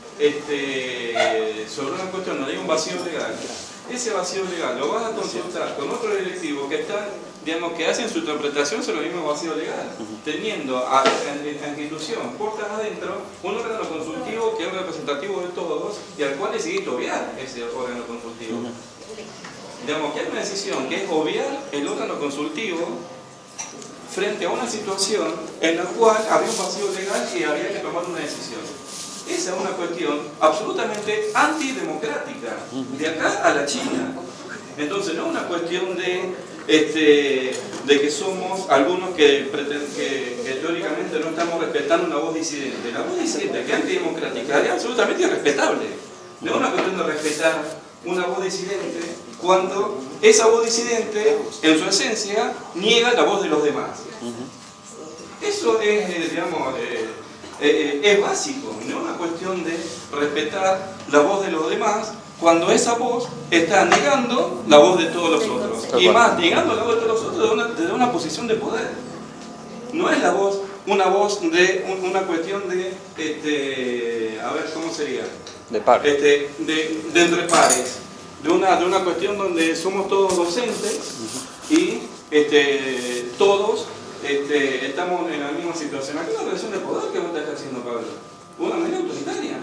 cuestión donde hay un vacío legal, ese vacío legal lo vas a consultar con otro directivo que está, digamos, que hacen su interpretación sobre el mismo vacío legal, teniendo en la institución, puertas adentro, un órgano consultivo que es representativo de todos y al cual decidiste obviar ese órgano consultivo. Digamos que hay una decisión que es obviar el órgano consultivo frente a una situación en la cual había un vacío legal y había que tomar una decisión. Esa es una cuestión absolutamente antidemocrática, de acá a la China. Entonces no es una cuestión de que somos algunos que teóricamente no estamos respetando una voz disidente. La voz disidente, que es antidemocrática, es absolutamente irrespetable. No es una cuestión de respetar una voz disidente cuando esa voz disidente, en su esencia, niega la voz de los demás. Eso es, digamos, es básico, no es una cuestión de respetar la voz de los demás cuando esa voz está negando la voz de todos los otros. Y más, negando la voz de todos los otros desde una posición de poder. No es la voz, una voz de una cuestión de, a ver, ¿cómo sería? De par. De entre pares. De una cuestión donde somos todos docentes y todos estamos en la misma situación. Aquí es una relación de poder que vos estás haciendo, Pablo. Una manera autoritaria.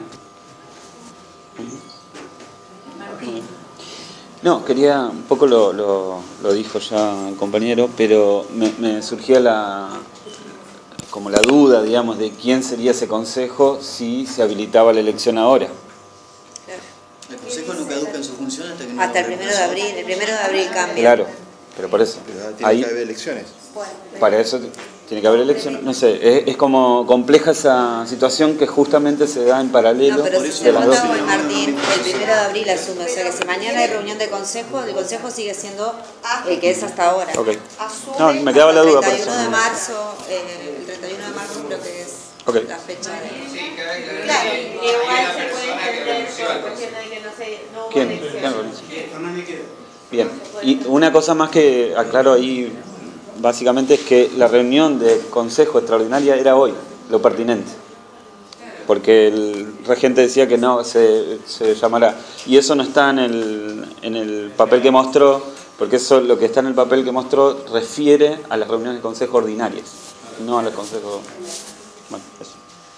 No, quería, un poco lo dijo ya el compañero, pero me surgía como la duda, digamos, de quién sería ese consejo si se habilitaba la elección ahora. El Consejo no caduca en su función hasta que no... Hasta el 1 de abril, el 1 de abril cambia. Claro, pero por eso. Tiene que haber elecciones. Para eso tiene que haber elecciones. No sé, es como compleja esa situación que justamente se da en paralelo. No, pero de si las dos. Martín, el 1 de abril asume. O sea que si mañana hay reunión de consejo, el consejo sigue siendo el que es hasta ahora. Okay. No, me quedaba la duda por eso. El 31 de marzo creo que es la fecha de... Sí, claro, igual se puede entender por cuestión de que no hubo ¿Quién? elecciones. Bien, y una cosa más que aclaro ahí básicamente es que la reunión de consejo extraordinaria era hoy, lo pertinente. Porque el regente decía que no, se llamará. Y eso no está en el papel que mostró, porque eso, lo que está en el papel que mostró, refiere a las reuniones de consejo ordinarias, no a los consejos. Bueno, eso.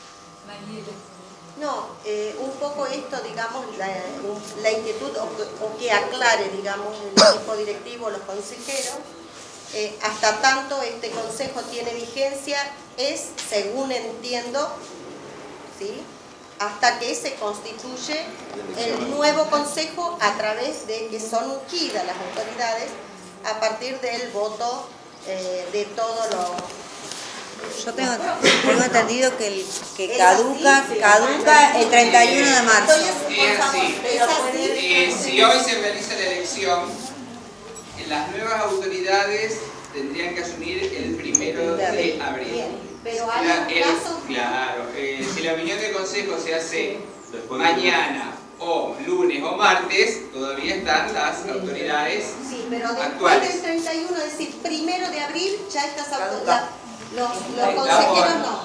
No, un poco esto, digamos, la inquietud o que aclare, digamos, el equipo directivo, los consejeros, hasta tanto este consejo tiene vigencia, es, según entiendo, ¿sí?, hasta que se constituye el nuevo consejo a través de que son ungidas las autoridades a partir del voto de todos los... Yo tengo entendido que caduca el 31 de marzo. Si hoy se realiza la elección, las nuevas autoridades tendrían que asumir el 1 de abril. Pero hay un caso... Claro, si la reunión de consejo se hace mañana o lunes o martes, todavía están las autoridades sí, pero después actuales. del 31, es decir, 1 de abril, ya estas autoridades... Los consejeros no.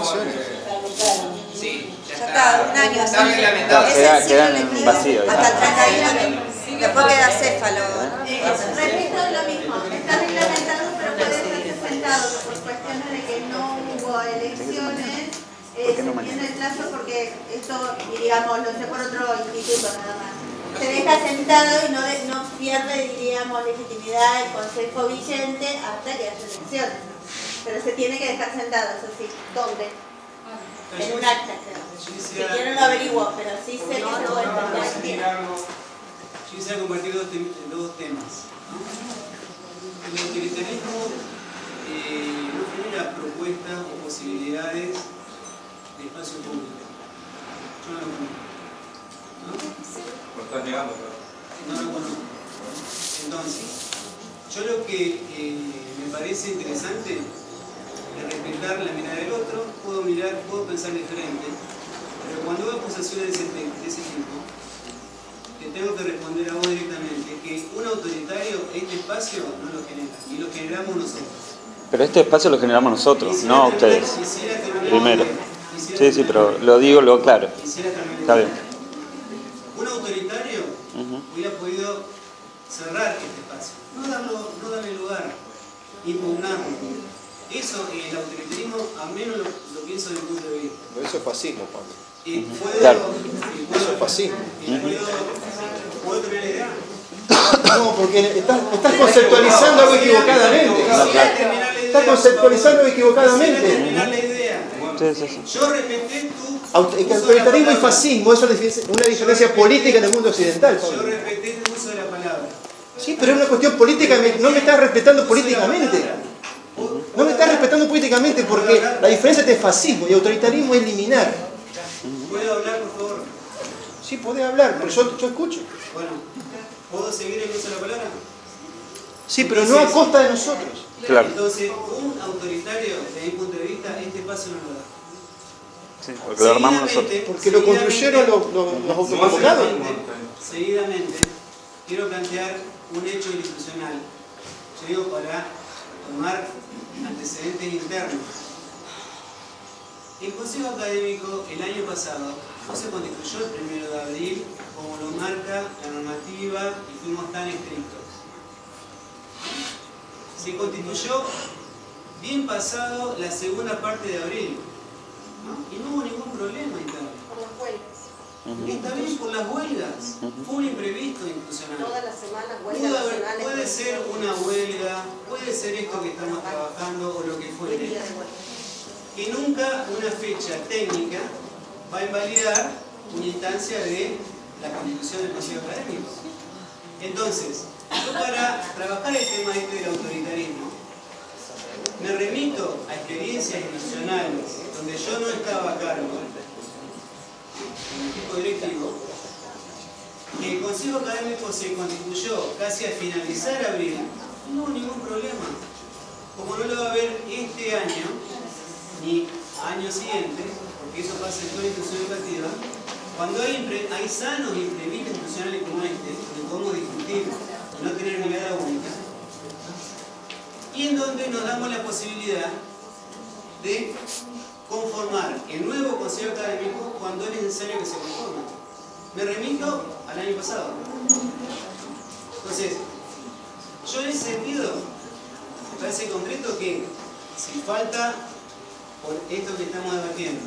Sí, ya está, un año. Está reglamentado. Quedan vacíos. Hasta el 31. Después queda céfalo. Repito lo mismo, está reglamentado, pero puede ser presentado por cuestiones de que no hubo elecciones. Se entiende el plazo porque esto, diríamos, lo sé por otro instituto nada más. Se deja sentado y no pierde, diríamos, legitimidad el consejo vigente hasta que haya elecciones. Pero se tiene que dejar sentado, eso sí. ¿Dónde? En un acta, creo. Si quieren lo averiguo, pero sí sé que se puede entender. Yo quisiera compartir dos temas, ¿no? El utilitarismo no genera propuestas o posibilidades de espacio público. Yo no lo conozco. ¿No? Lo estás negando, claro. No lo conozco. Entonces, yo lo que me parece interesante es respetar la mirada del otro. Puedo pensar diferente, pero cuando veo acusaciones de ese tipo, te tengo que responder a vos directamente que un autoritario este espacio no lo genera, y lo generamos nosotros. Pero este espacio lo generamos nosotros, no ustedes. Primero. Sí, pero lo digo, lo aclaro. Está bien. Un autoritario hubiera podido cerrar este espacio, no darle lugar, impugnarlo. Eso, el autoritarismo, al menos lo pienso desde mi punto de vista. Eso es fascismo, Pablo. Claro. Eso es fascismo. ¿Puedo tener la idea? No, porque estás conceptualizando algo equivocadamente. Estás conceptualizando algo equivocadamente. Yo respeté tu... Autoritarismo y fascismo, eso es una diferencia política en el mundo occidental, Pablo. Yo respeté tu uso de la palabra. Sí, pero es una cuestión política, no me estás respetando políticamente. No me estás respetando políticamente porque la diferencia entre fascismo y autoritarismo es eliminar. ¿Puedo hablar, por favor? Sí, podés hablar, pero yo escucho. Bueno, ¿puedo seguir el uso de la palabra? Sí, pero no a costa de nosotros. Claro. Entonces, un autoritario, desde mi punto de vista, este espacio no lo da. Sí, porque lo armamos nosotros. Porque lo construyeron los autoconvocados. Seguidamente, quiero plantear un hecho institucional, yo digo para tomar antecedentes internos. El Consejo Académico el año pasado no se constituyó el 1 de abril como lo marca la normativa y fuimos tan estrictos. Se constituyó bien pasado la segunda parte de abril, ¿no? Y no hubo ningún problema interno. Por las huelgas. Está bien por las huelgas. Fue un imprevisto institucional. Todas las semanas huelgas nacionales. Puede ser una huelga, puede ser esto que estamos trabajando o lo que fuere. Que nunca una fecha técnica va a invalidar una instancia de la constitución del Consejo Académico. Entonces, yo para trabajar el tema del autoritarismo, me remito a experiencias institucionales donde yo no estaba a cargo del equipo directivo. El Consejo Académico se constituyó casi a finalizar abril, no hubo ningún problema. Como no lo va a haber este año, ni años siguientes, porque eso pasa en toda institución educativa, cuando hay sanos imprevistos institucionales como este, donde podemos discutir y no tener mirada única, y en donde nos damos la posibilidad de conformar el nuevo consejo académico cuando es necesario que se conforme. Me remito al año pasado. Entonces, yo en ese sentido, me parece concreto que si falta, por esto que estamos debatiendo,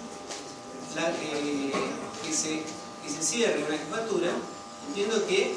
que se cierre una jefatura, entiendo que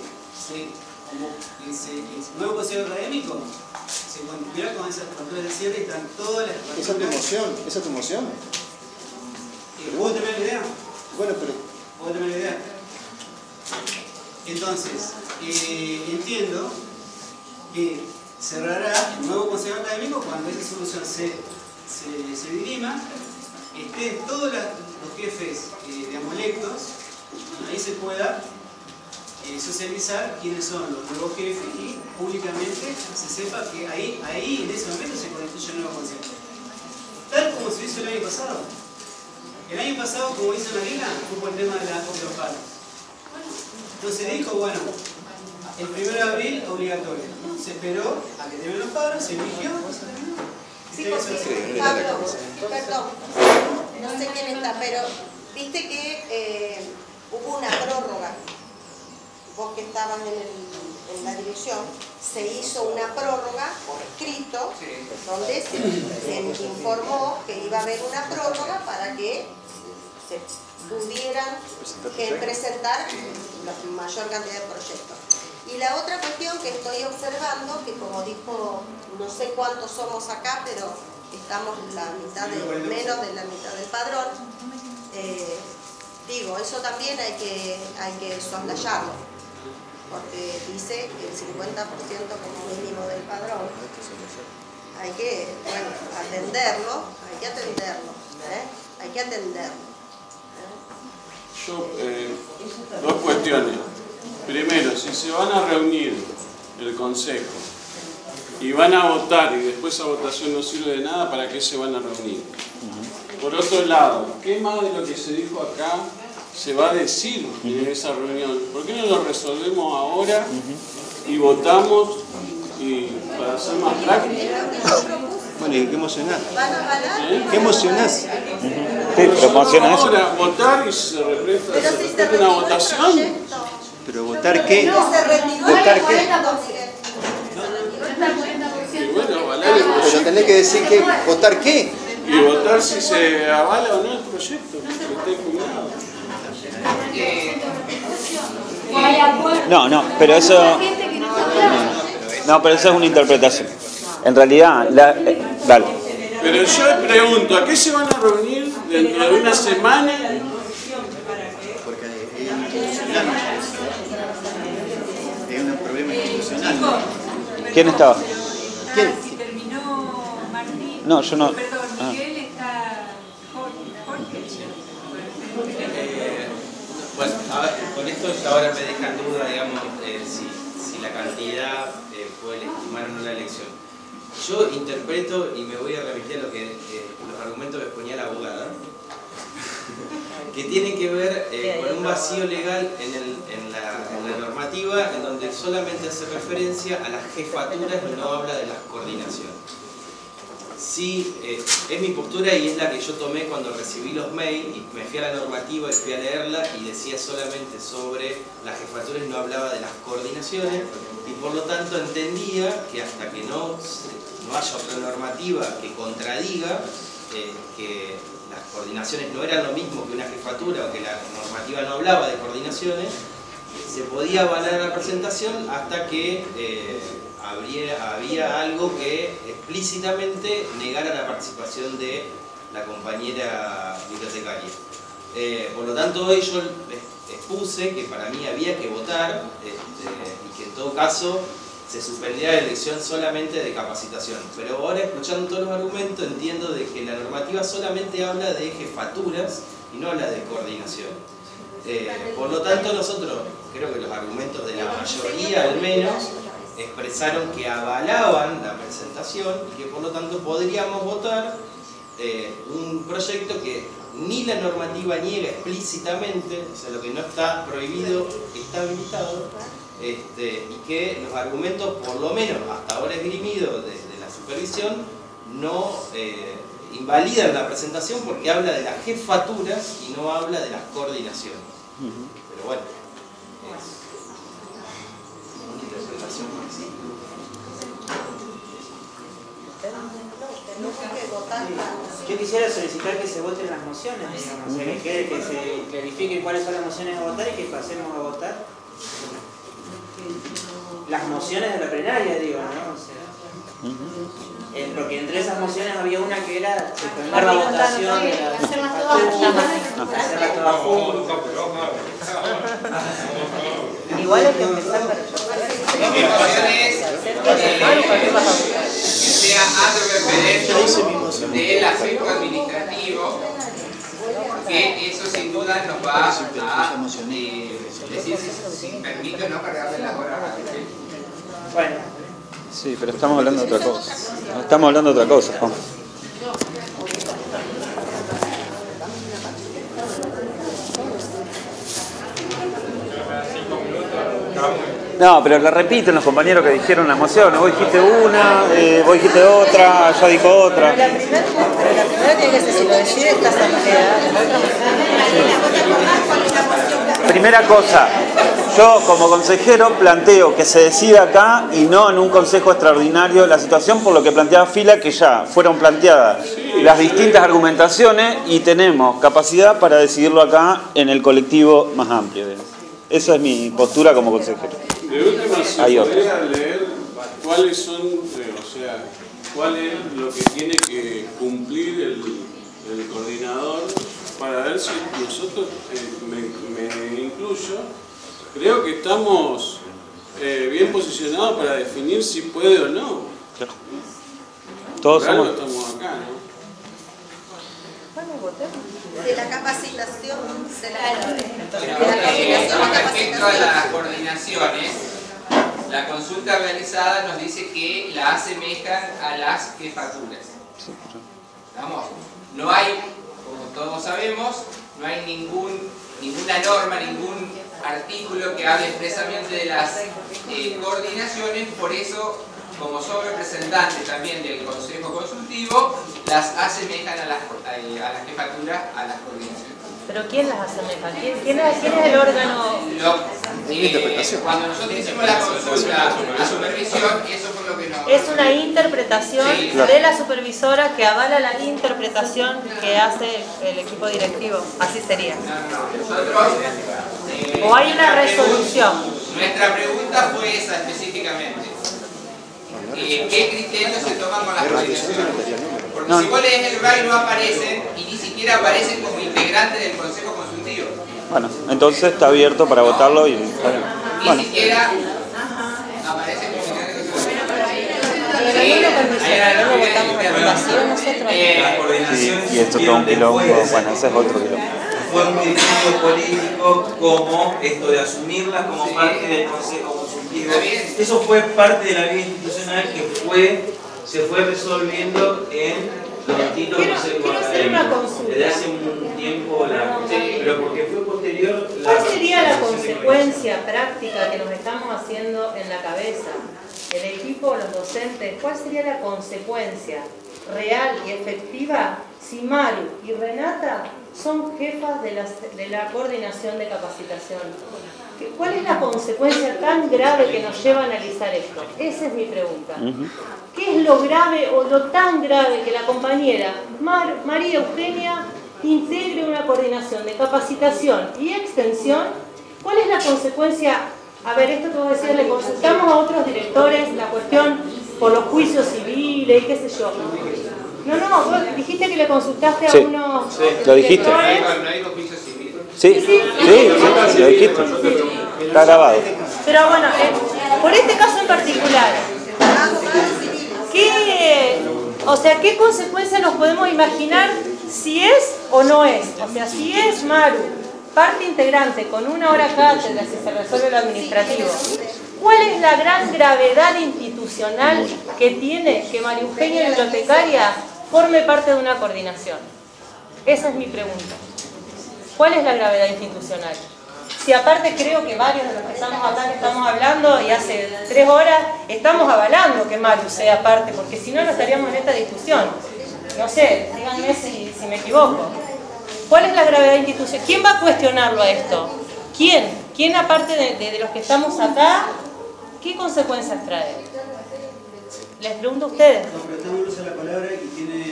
el nuevo consejo académico se constituirá con esa jefatura de cierre y están todas las jefaturas. ¿Esa es tu moción? ¿Puedo terminar la idea? Bueno, pero... ¿Puedo terminar la idea? Entonces, entiendo que cerrará el nuevo consejo académico cuando esa solución se dirima, estén todos los jefes electos, ahí se pueda socializar quiénes son los nuevos jefes y públicamente se sepa que ahí en ese momento se constituye el nuevo consejo. Tal como se hizo el año pasado. El año pasado, como hizo Marina, fue por el tema de los paros. Entonces dijo, bueno, el 1 de abril obligatorio. Se esperó a que terminen los paros, se eligió. Sí, porque, Pablo, perdón, no sé quién está, pero viste que hubo una prórroga. Vos que estabas en la dirección, se hizo una prórroga por escrito, donde se informó que iba a haber una prórroga para que se pudieran presentar la mayor cantidad de proyectos. Y la otra cuestión que estoy observando, que como dijo, no sé cuántos somos acá, pero estamos menos de la mitad del padrón, digo, eso también hay que soslayarlo, porque dice el 50% como mínimo del padrón. Hay que, bueno, atenderlo, hay que atenderlo. Yo, dos cuestiones. Primero, si se van a reunir el Consejo y van a votar y después esa votación no sirve de nada, ¿para qué se van a reunir? Por otro lado, ¿qué más de lo que se dijo acá se va a decir en esa reunión? ¿Por qué no lo resolvemos ahora y votamos para hacer más práctico? Bueno, ¿y qué emocionás? ¿Qué emocionás? Sí, pero emociona eso. Ahora, votar y se repite una votación. ¿Pero votar qué? ¿Votar qué? Y bueno, avalar el proyecto. Pero tenés que decir que votar qué. Y votar si se avala o no el proyecto, que esté impugnado. No, pero eso... No, pero eso es una interpretación. En realidad, dale. Pero yo pregunto, ¿a qué se van a reunir dentro de una semana? Porque hay un problema institucional. ¿Quién estaba? ¿Quién? Si terminó Martín. No, yo no. Perdón, Miguel está. Jorge. Bueno, con esto ahora me deja en duda, digamos, si la cantidad puede legitimar o no la elección. Yo interpreto, y me voy a remitir a lo que los argumentos que exponía la abogada, que tienen que ver con un vacío legal en la normativa, en donde solamente hace referencia a las jefaturas y no habla de las coordinaciones. Sí, es mi postura y es la que yo tomé cuando recibí los mails y me fui a la normativa y fui a leerla y decía solamente sobre las jefaturas y no hablaba de las coordinaciones, y por lo tanto entendía que hasta que no haya otra normativa que contradiga que las coordinaciones no eran lo mismo que una jefatura o que la normativa no hablaba de coordinaciones, se podía avalar la presentación hasta que había algo que explícitamente negara la participación de la compañera bibliotecaria. Por lo tanto, hoy yo expuse que para mí había que votar y que en todo caso se suspendiera la elección solamente de capacitación. Pero ahora, escuchando todos los argumentos, entiendo de que la normativa solamente habla de jefaturas y no habla de coordinación. Por lo tanto, nosotros, creo que los argumentos de la mayoría al menos, expresaron que avalaban la presentación y que por lo tanto podríamos votar un proyecto que ni la normativa niega explícitamente, o sea, lo que no está prohibido está habilitado, y que los argumentos, por lo menos hasta ahora esgrimidos desde las supervisión no invalidan la presentación porque habla de las jefaturas y no habla de las coordinaciones. Pero bueno, es una interpretación más. Yo quisiera solicitar que se voten las mociones, digamos, o sea, que se clarifiquen cuáles son las mociones a votar y que pasemos a votar las mociones de la plenaria, digo, ¿no? O sea, porque entre esas mociones había una que era suspender la votación de la hacerla todas juntas. Igual hay que empezar para que sea antropológico del aspecto administrativo, que eso sin duda nos va a decir si permite o no cargarle las horas a la gente. Bueno. Sí, pero estamos hablando de otra cosa. Estamos hablando de otra cosa, Juan. No, pero la repiten los compañeros que dijeron las mociones. Vos dijiste una, vos dijiste otra, ya dijo otra. Pero la primera tiene que ser, si lo decide esta asamblea, la otra Primera cosa, yo como consejero planteo que se decida acá y no en un consejo extraordinario la situación, por lo que planteaba Fila, que ya fueron planteadas las distintas argumentaciones y tenemos capacidad para decidirlo acá en el colectivo más amplio. Esa es mi postura como consejero. De última, se podría leer cuáles son, cuál es lo que tiene que cumplir el coordinador para ver si nosotros, me incluyo, creo que estamos bien posicionados para definir si puede o no. Claro. Todos somos. Estamos acá, ¿no? De la capacitación, Con respecto a las coordinaciones, la consulta realizada nos dice que la asemejan a las jefaturas. Vamos, no hay, como todos sabemos, no hay ninguna norma, ningún artículo que hable expresamente de las coordinaciones, por eso, como son representantes también del Consejo Consultivo, las asemejan a las jefaturas, a las coordinaciones. ¿Pero quién las asemeja? ¿Quién es el órgano? Cuando nosotros hicimos la consulta a supervisión, eso fue lo que nos... Es una interpretación de la supervisora que avala la interpretación que hace el equipo directivo. Así sería. Nosotros... ¿O hay una resolución? Nuestra pregunta fue esa específicamente. ¿Qué criterios se toman con las coordinaciones? Porque si vos lees el RAI no aparecen y ni siquiera aparecen como integrantes del Consejo Consultivo. Bueno, entonces está abierto para votarlo y está bien. Ni siquiera aparecen como integrantes del Consejo. Sí, y esto todo un quilombo, bueno, ese es otro quilombo. Fue un criterio político como esto de asumirlas como parte del Consejo Consultivo. Eso fue parte de la vida institucional que se fue resolviendo en los distintos consejos académicos. Desde hace un tiempo, pero porque fue posterior. ¿Cuál sería la consecuencia práctica que nos estamos haciendo en la cabeza? El equipo, los docentes, ¿cuál sería la consecuencia real y efectiva si Maru y Renata son jefas de la coordinación de capacitación? ¿Cuál es la consecuencia tan grave que nos lleva a analizar esto? Esa es mi pregunta. ¿Qué es lo grave o lo tan grave que la compañera María Eugenia integre una coordinación de capacitación y extensión? ¿Cuál es la consecuencia? A ver, esto que vos decías, le consultamos a otros directores la cuestión por los juicios civiles y qué sé yo. No, vos dijiste que le consultaste a unos lo dijiste. ¿No digo juicios civiles? Sí, lo dijiste. Está grabado. Pero bueno, por este caso en particular, ¿qué consecuencias nos podemos imaginar si es o no es? O sea, si es Maru parte integrante con una hora cátedra, si se resuelve lo administrativo, ¿cuál es la gran gravedad institucional que tiene que María Eugenia bibliotecaria forme parte de una coordinación? Esa es mi pregunta. ¿Cuál es la gravedad institucional? Si aparte creo que varios de los que estamos acá, que estamos hablando, y hace 3 horas, estamos avalando que Maru sea parte, porque si no, no estaríamos en esta discusión. No sé, díganme si me equivoco. ¿Cuál es la gravedad institucional? ¿Quién va a cuestionarlo a esto? ¿Quién? ¿Quién aparte de los que estamos acá, qué consecuencias trae? Les pregunto a ustedes. No, pero está usa la palabra y tiene...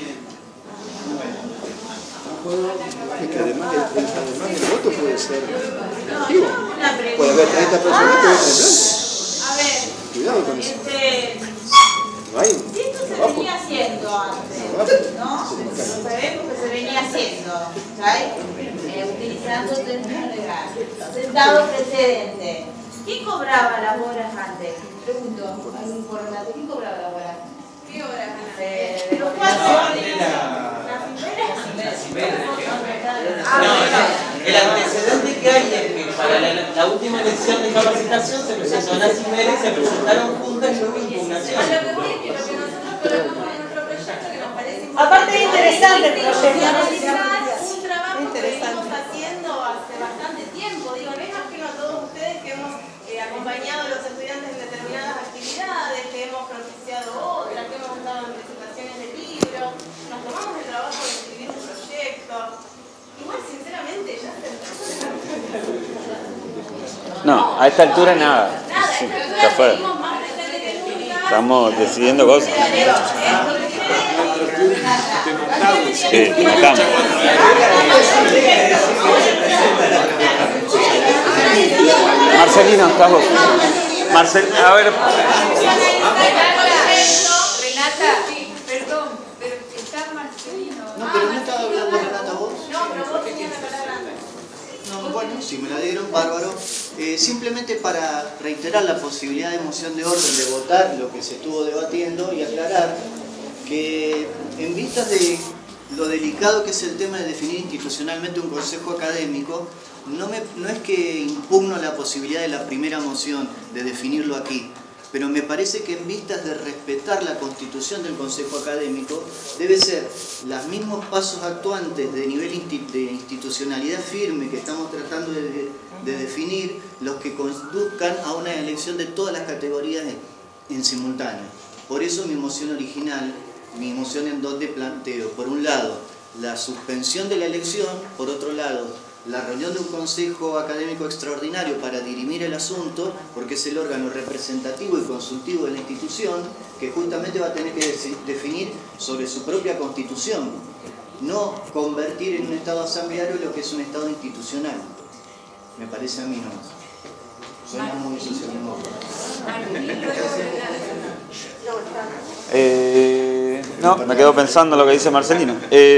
Es que además el voto puede ser activo. Puede haber 30 personas que votan en blanco. A ver, Cuidado con eso. No hay. Esto se venía haciendo antes, ¿no? Sabemos que se venía haciendo, ¿sabes? Utilizando términos legales. Sentado precedente. ¿Quién cobraba las horas antes? Pregunto, es importante. ¿Quién cobraba las horas? ¿Qué horas antes? Los 4 el antecedente que hay es que para la última elección de capacitación se presentó las Cimeres, se presentaron juntas y hubo impugnación. A lo que voy es que lo que nosotros colocamos en nuestro proyecto que nos parece importante. Aparte es interesante el proyecto. Un trabajo que venimos haciendo hace bastante tiempo. Digo, no es ajeno a todos ustedes que hemos acompañado a los estudiantes en determinadas actividades, que hemos propiciado otras, que hemos estado en presentaciones de libros. Nos tomamos el trabajo de escribir un proyecto. Igual, sinceramente, ya No, a esta altura nada. Sí, está fuera. Estamos decidiendo cosas. Sí, te matamos. Marcelino, estás vos. A ver. Renata, perdón, pero está Marcelino. No, pero no estaba hablando Renata vos. No, pero vos tenías la palabra antes. No, bueno, si me la dieron, bárbaro. Simplemente para reiterar la posibilidad de moción de orden de votar lo que se estuvo debatiendo y aclarar que en vistas de lo delicado que es el tema de definir institucionalmente un consejo académico, no es que impugno la posibilidad de la primera moción de definirlo aquí, pero me parece que en vistas de respetar la constitución del consejo académico, debe ser los mismos pasos actuantes de nivel de institucionalidad firme que estamos tratando de definir, los que conduzcan a una elección de todas las categorías en simultáneo. Por eso mi moción original, mi moción en donde planteo, por un lado, la suspensión de la elección, por otro lado, la reunión de un consejo académico extraordinario para dirimir el asunto, porque es el órgano representativo y consultivo de la institución, que justamente va a tener que definir sobre su propia constitución, no convertir en un estado asambleario lo que es un estado institucional. Me parece a mí nomás. Suena muy socialdemócrata. No, me quedo pensando lo que dice Marcelino.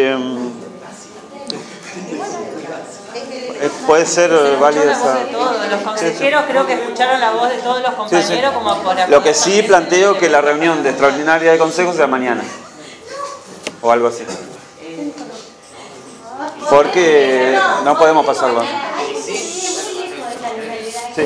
Puede ser válida esa... Los consejeros creo que escucharon la voz de todos los compañeros como por... Lo que sí planteo que la reunión de extraordinaria de consejo sea mañana. O algo así. Porque no podemos pasarlo. Sí.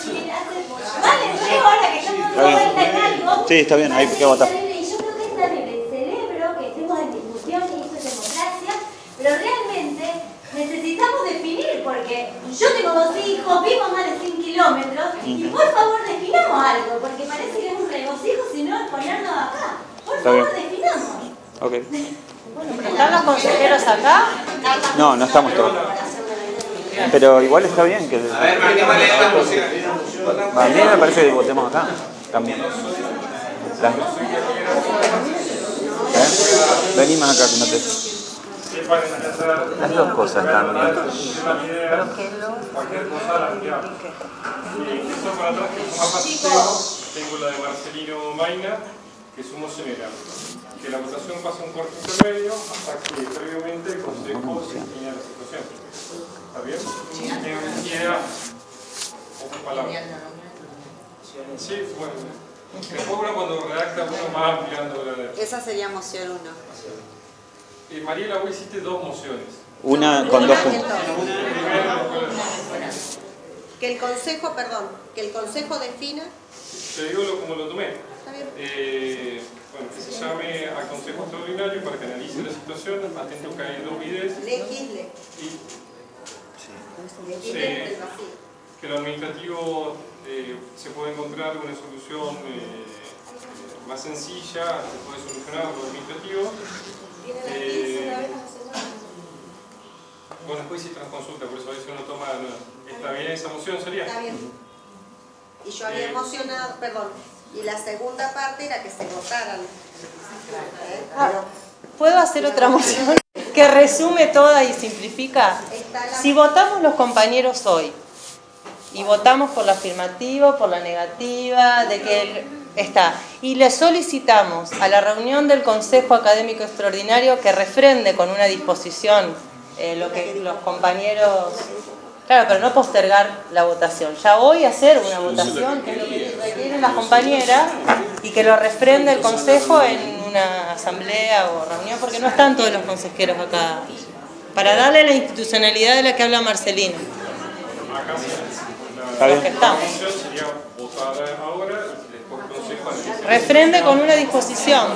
Sí, está bien, hay que votar. Yo creo que es terrible, celebro que estemos en discusión y esto es democracia, pero realmente necesitamos definir, porque yo tengo 2 hijos, vivo más de 100 kilómetros, y por favor definamos algo, porque parece que es un regocijo si no ponernos acá. Por favor, definamos. Ok. ¿Están los consejeros acá? No, no estamos todos. Pero igual está bien que... A ver, marquémosle esta moción. A mí me parece que votemos acá también. Vení más acá que no te... Las dos cosas también. Cualquier cosa la enviamos. Eso para atrás que es más fácil. Tengo la de Marcelino Maina, que es su mocionera. Que la votación pase un cuarto intermedio hasta que previamente el Consejo se define la situación. ¿Está bien? ¿Quién quiera o palabra? Sí, bueno. Después uno cuando redacta uno más ampliando la letra. Esa sería moción 1. Mariela, vos hiciste 2 mociones. Una con 2 puntos. Que el consejo, perdón, que el consejo defina. Te digo como lo tomé. Bueno, que se llame al Consejo Extraordinario para que analice la situación, atento que hay 2 videos. Legisle. que lo administrativo se puede encontrar una solución más sencilla, se puede solucionar lo administrativo. Bueno, después hiciste una consulta, por eso a veces uno toma... ¿Está bien esa moción, sería? Está bien. Y yo había emocionado, perdón, y la segunda parte era que se votaran. ¿Puedo hacer otra moción que resume toda y simplifica? Si votamos los compañeros hoy, y votamos por la afirmativa, por la negativa, de que está, y le solicitamos a la reunión del Consejo Académico Extraordinario que refrende con una disposición lo que los compañeros... Claro, pero no postergar la votación. Ya hoy hacer una votación, que es lo que requieren las compañeras, y que lo refrende el Consejo en una asamblea o reunión, porque no están todos los consejeros acá, para darle la institucionalidad de la que habla Marcelino. Acá sí. Los que estamos. La moción sería votada ahora y después el Consejo analiza. Refrende con una disposición.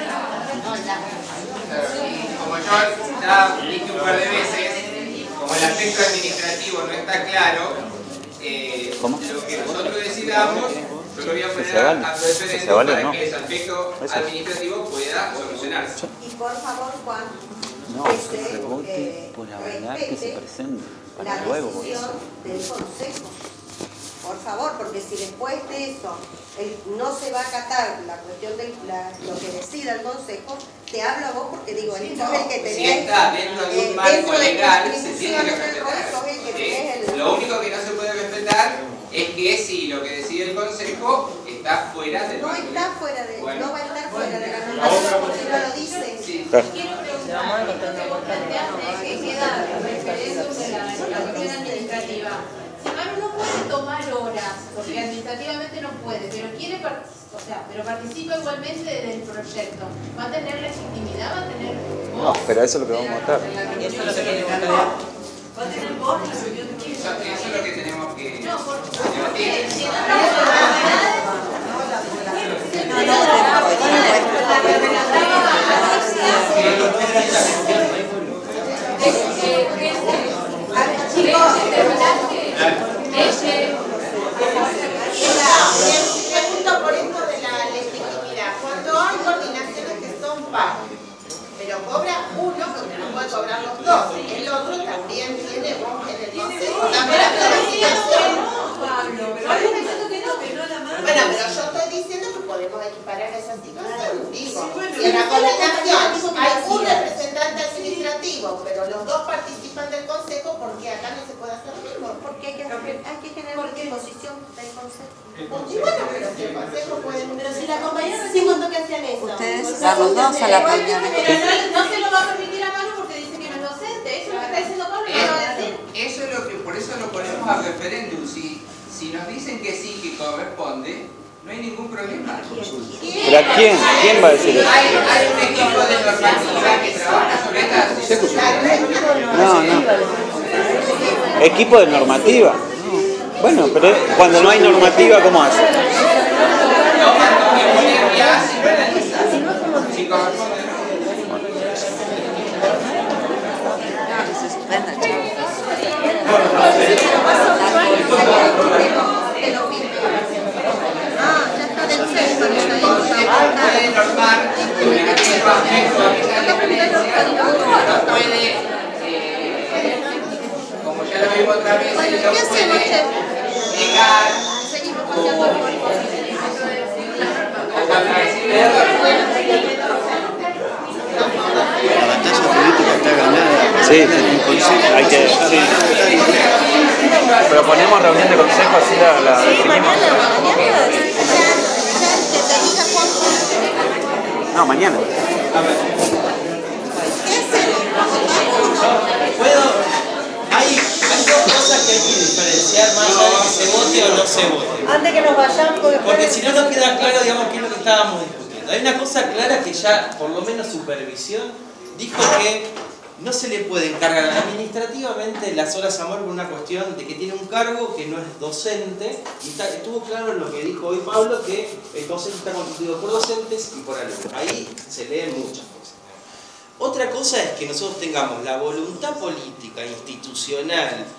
Como yo ya dije un par de veces, como el aspecto administrativo no está claro, lo que nosotros decidamos, yo lo voy a poner a referéndum para que ese aspecto administrativo pueda solucionarse. Y por favor, Juan, no, que se vote por avalar que se presente para luego la decisión del Consejo. Por favor, porque si después de eso no se va a acatar la cuestión de lo que decida el Consejo, te hablo a vos porque digo, el que tenés... Si está dentro de un marco legal, se tiene que respetar. Lo único que no se puede respetar es que si lo que decide el Consejo está fuera del marco legal. No está fuera de... No va a estar fuera de la normativa porque no lo dice. Quiero preguntar, vos planteaste que queda el referéndum de la cuestión administrativa. Sin embargo, no puede tomar horas, porque administrativamente no puede, pero quiere pero participa igualmente del proyecto. ¿Va a tener legitimidad? ¿Va a tener voz? No, pero eso es lo que vamos a votar. Eso es lo que tiene que votar. ¿Va a tener voz en la reunión de Eso es lo que tenemos que... No, porque si no Pregunto por esto de la legitimidad. Cuando hay coordinaciones que son pares, pero cobra uno porque no puede cobrar los dos, el otro también tiene voz en el consejo. Bueno, pero yo estoy diciendo que podemos equiparar esa situación. Digo, si en la coordinación hay un representante administrativo, pero los dos participan del consejo, ¿por qué acá no se puede hacer lo mismo? Porque hay que tener una disposición del Consejo. Y bueno, pero si el consejo puede... Pero si la compañera recién contó que hacían eso. Ustedes dar los dos a la reunión. Pero no se lo va a permitir a Manu porque dice que no es docente. Eso es lo que está diciendo Pablo y no lo va a decir. Eso es lo que, por eso lo ponemos a referéndum. Si nos dicen que sí, que corresponde, no hay ningún problema. ¿Pero a quién? ¿Quién va a decir eso? Hay un equipo de normativa que trabaja sobre estas discusiones. No. Equipo de normativa. Bueno, pero cuando no hay normativa, ¿cómo hace? Si corresponde. Puede normar como ya lo vimos otra vez, no puede negar. Seguimos paseando por el La batalla política está ganada. Sí, hay que... Sí. Proponemos reunión de consejo, así la definimos. No, mañana. Hay dos cosas que hay que diferenciar más allá de que se vote o no se vote. Antes que nos vayamos, porque si no nos queda claro, digamos, qué es lo que estábamos discutiendo. Hay una cosa clara que ya, por lo menos Supervisión, dijo que no se le puede encargar administrativamente las horas a Manu por una cuestión de que tiene un cargo que no es docente, y estuvo claro en lo que dijo hoy Pablo, que el consejo está constituido por docentes y por alumnos. Ahí se leen muchas cosas. Otra cosa es que nosotros tengamos la voluntad política, institucional,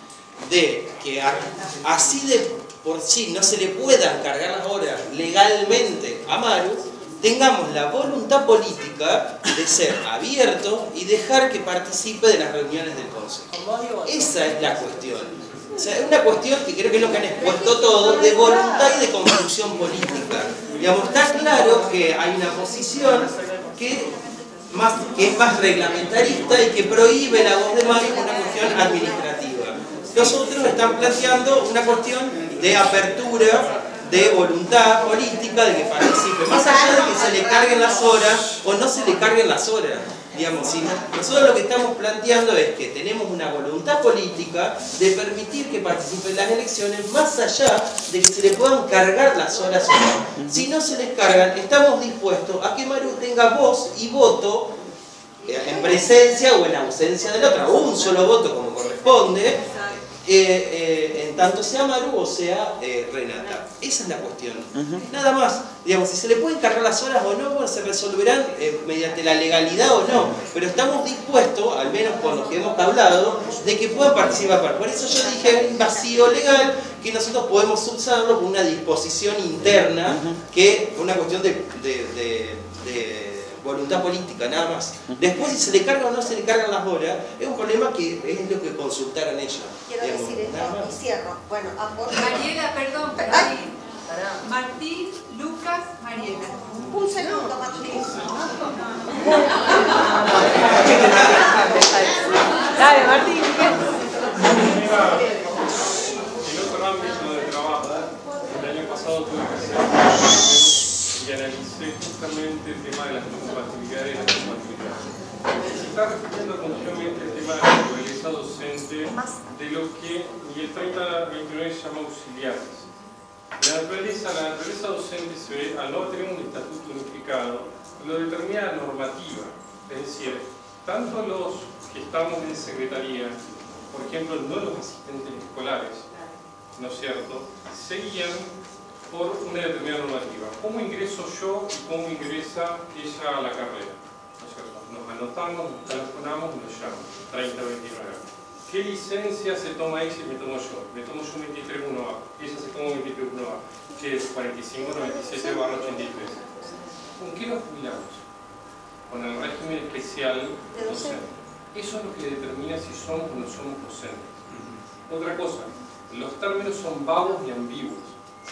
de que así de por sí no se le puedan cargar las horas legalmente a Maru, tengamos la voluntad política de ser abiertos y dejar que participe de las reuniones del Consejo. Esa es la cuestión. O sea, es una cuestión que creo que es lo que han expuesto todos, de voluntad y de construcción política. Digamos, está claro que hay una posición que es más reglamentarista y que prohíbe la voz de Maru por una cuestión administrativa. Los otros están planteando una cuestión de apertura, de voluntad política, de que participe, más allá de que se le carguen las horas o no se le carguen las horas. Digamos, si nosotros lo que estamos planteando es que tenemos una voluntad política de permitir que participe en las elecciones, más allá de que se le puedan cargar las horas o no. Si no se les cargan, estamos dispuestos a que Maru tenga voz y voto en presencia o en ausencia de la otra, o un solo voto como corresponde, en tanto sea Maru o sea Renata. Esa es la cuestión. Nada más. Digamos, si se le pueden cargar las horas o no, bueno, se resolverán mediante la legalidad o no. Pero estamos dispuestos, al menos por lo que hemos hablado, de que puedan participar. Por eso yo dije un vacío legal que nosotros podemos subsanarlo con una disposición interna, que es una cuestión de voluntad política, nada más. Después, si se le cargan o no se le cargan las horas, es un problema que es lo que consultaron ellos. Quiero decir esto y cierro. Bueno, Mariela, perdón, Martín, Lucas, Mariela. Un segundo, Martín. Dale, Martín. En otro ámbito de trabajo, el año pasado tuve que hacer y analicé justamente el tema de las compatibilidades y las compatibilidades. Se está refiriendo continuamente el tema de la naturaleza docente, de lo que Miguel 3029 llama auxiliares. La naturaleza docente se ve, al no tener un estatuto unificado, lo determina la normativa. Es decir, tanto los que estamos en secretaría, por ejemplo, no los asistentes escolares, ¿no es cierto?, seguían por una determinada normativa. ¿Cómo ingreso yo y cómo ingresa ella a la carrera? ¿No es cierto? Nos anotamos, nos telefonamos y nos llaman. 3029. ¿Qué licencia se toma ella y me tomo yo? Me tomo yo 23.1A. Ella se toma 23.1A, que es 4597/83. ¿Con qué nos jubilamos? Con el régimen especial docente. Eso es lo que determina si somos o no somos docentes. Otra cosa, los términos son vagos y ambiguos.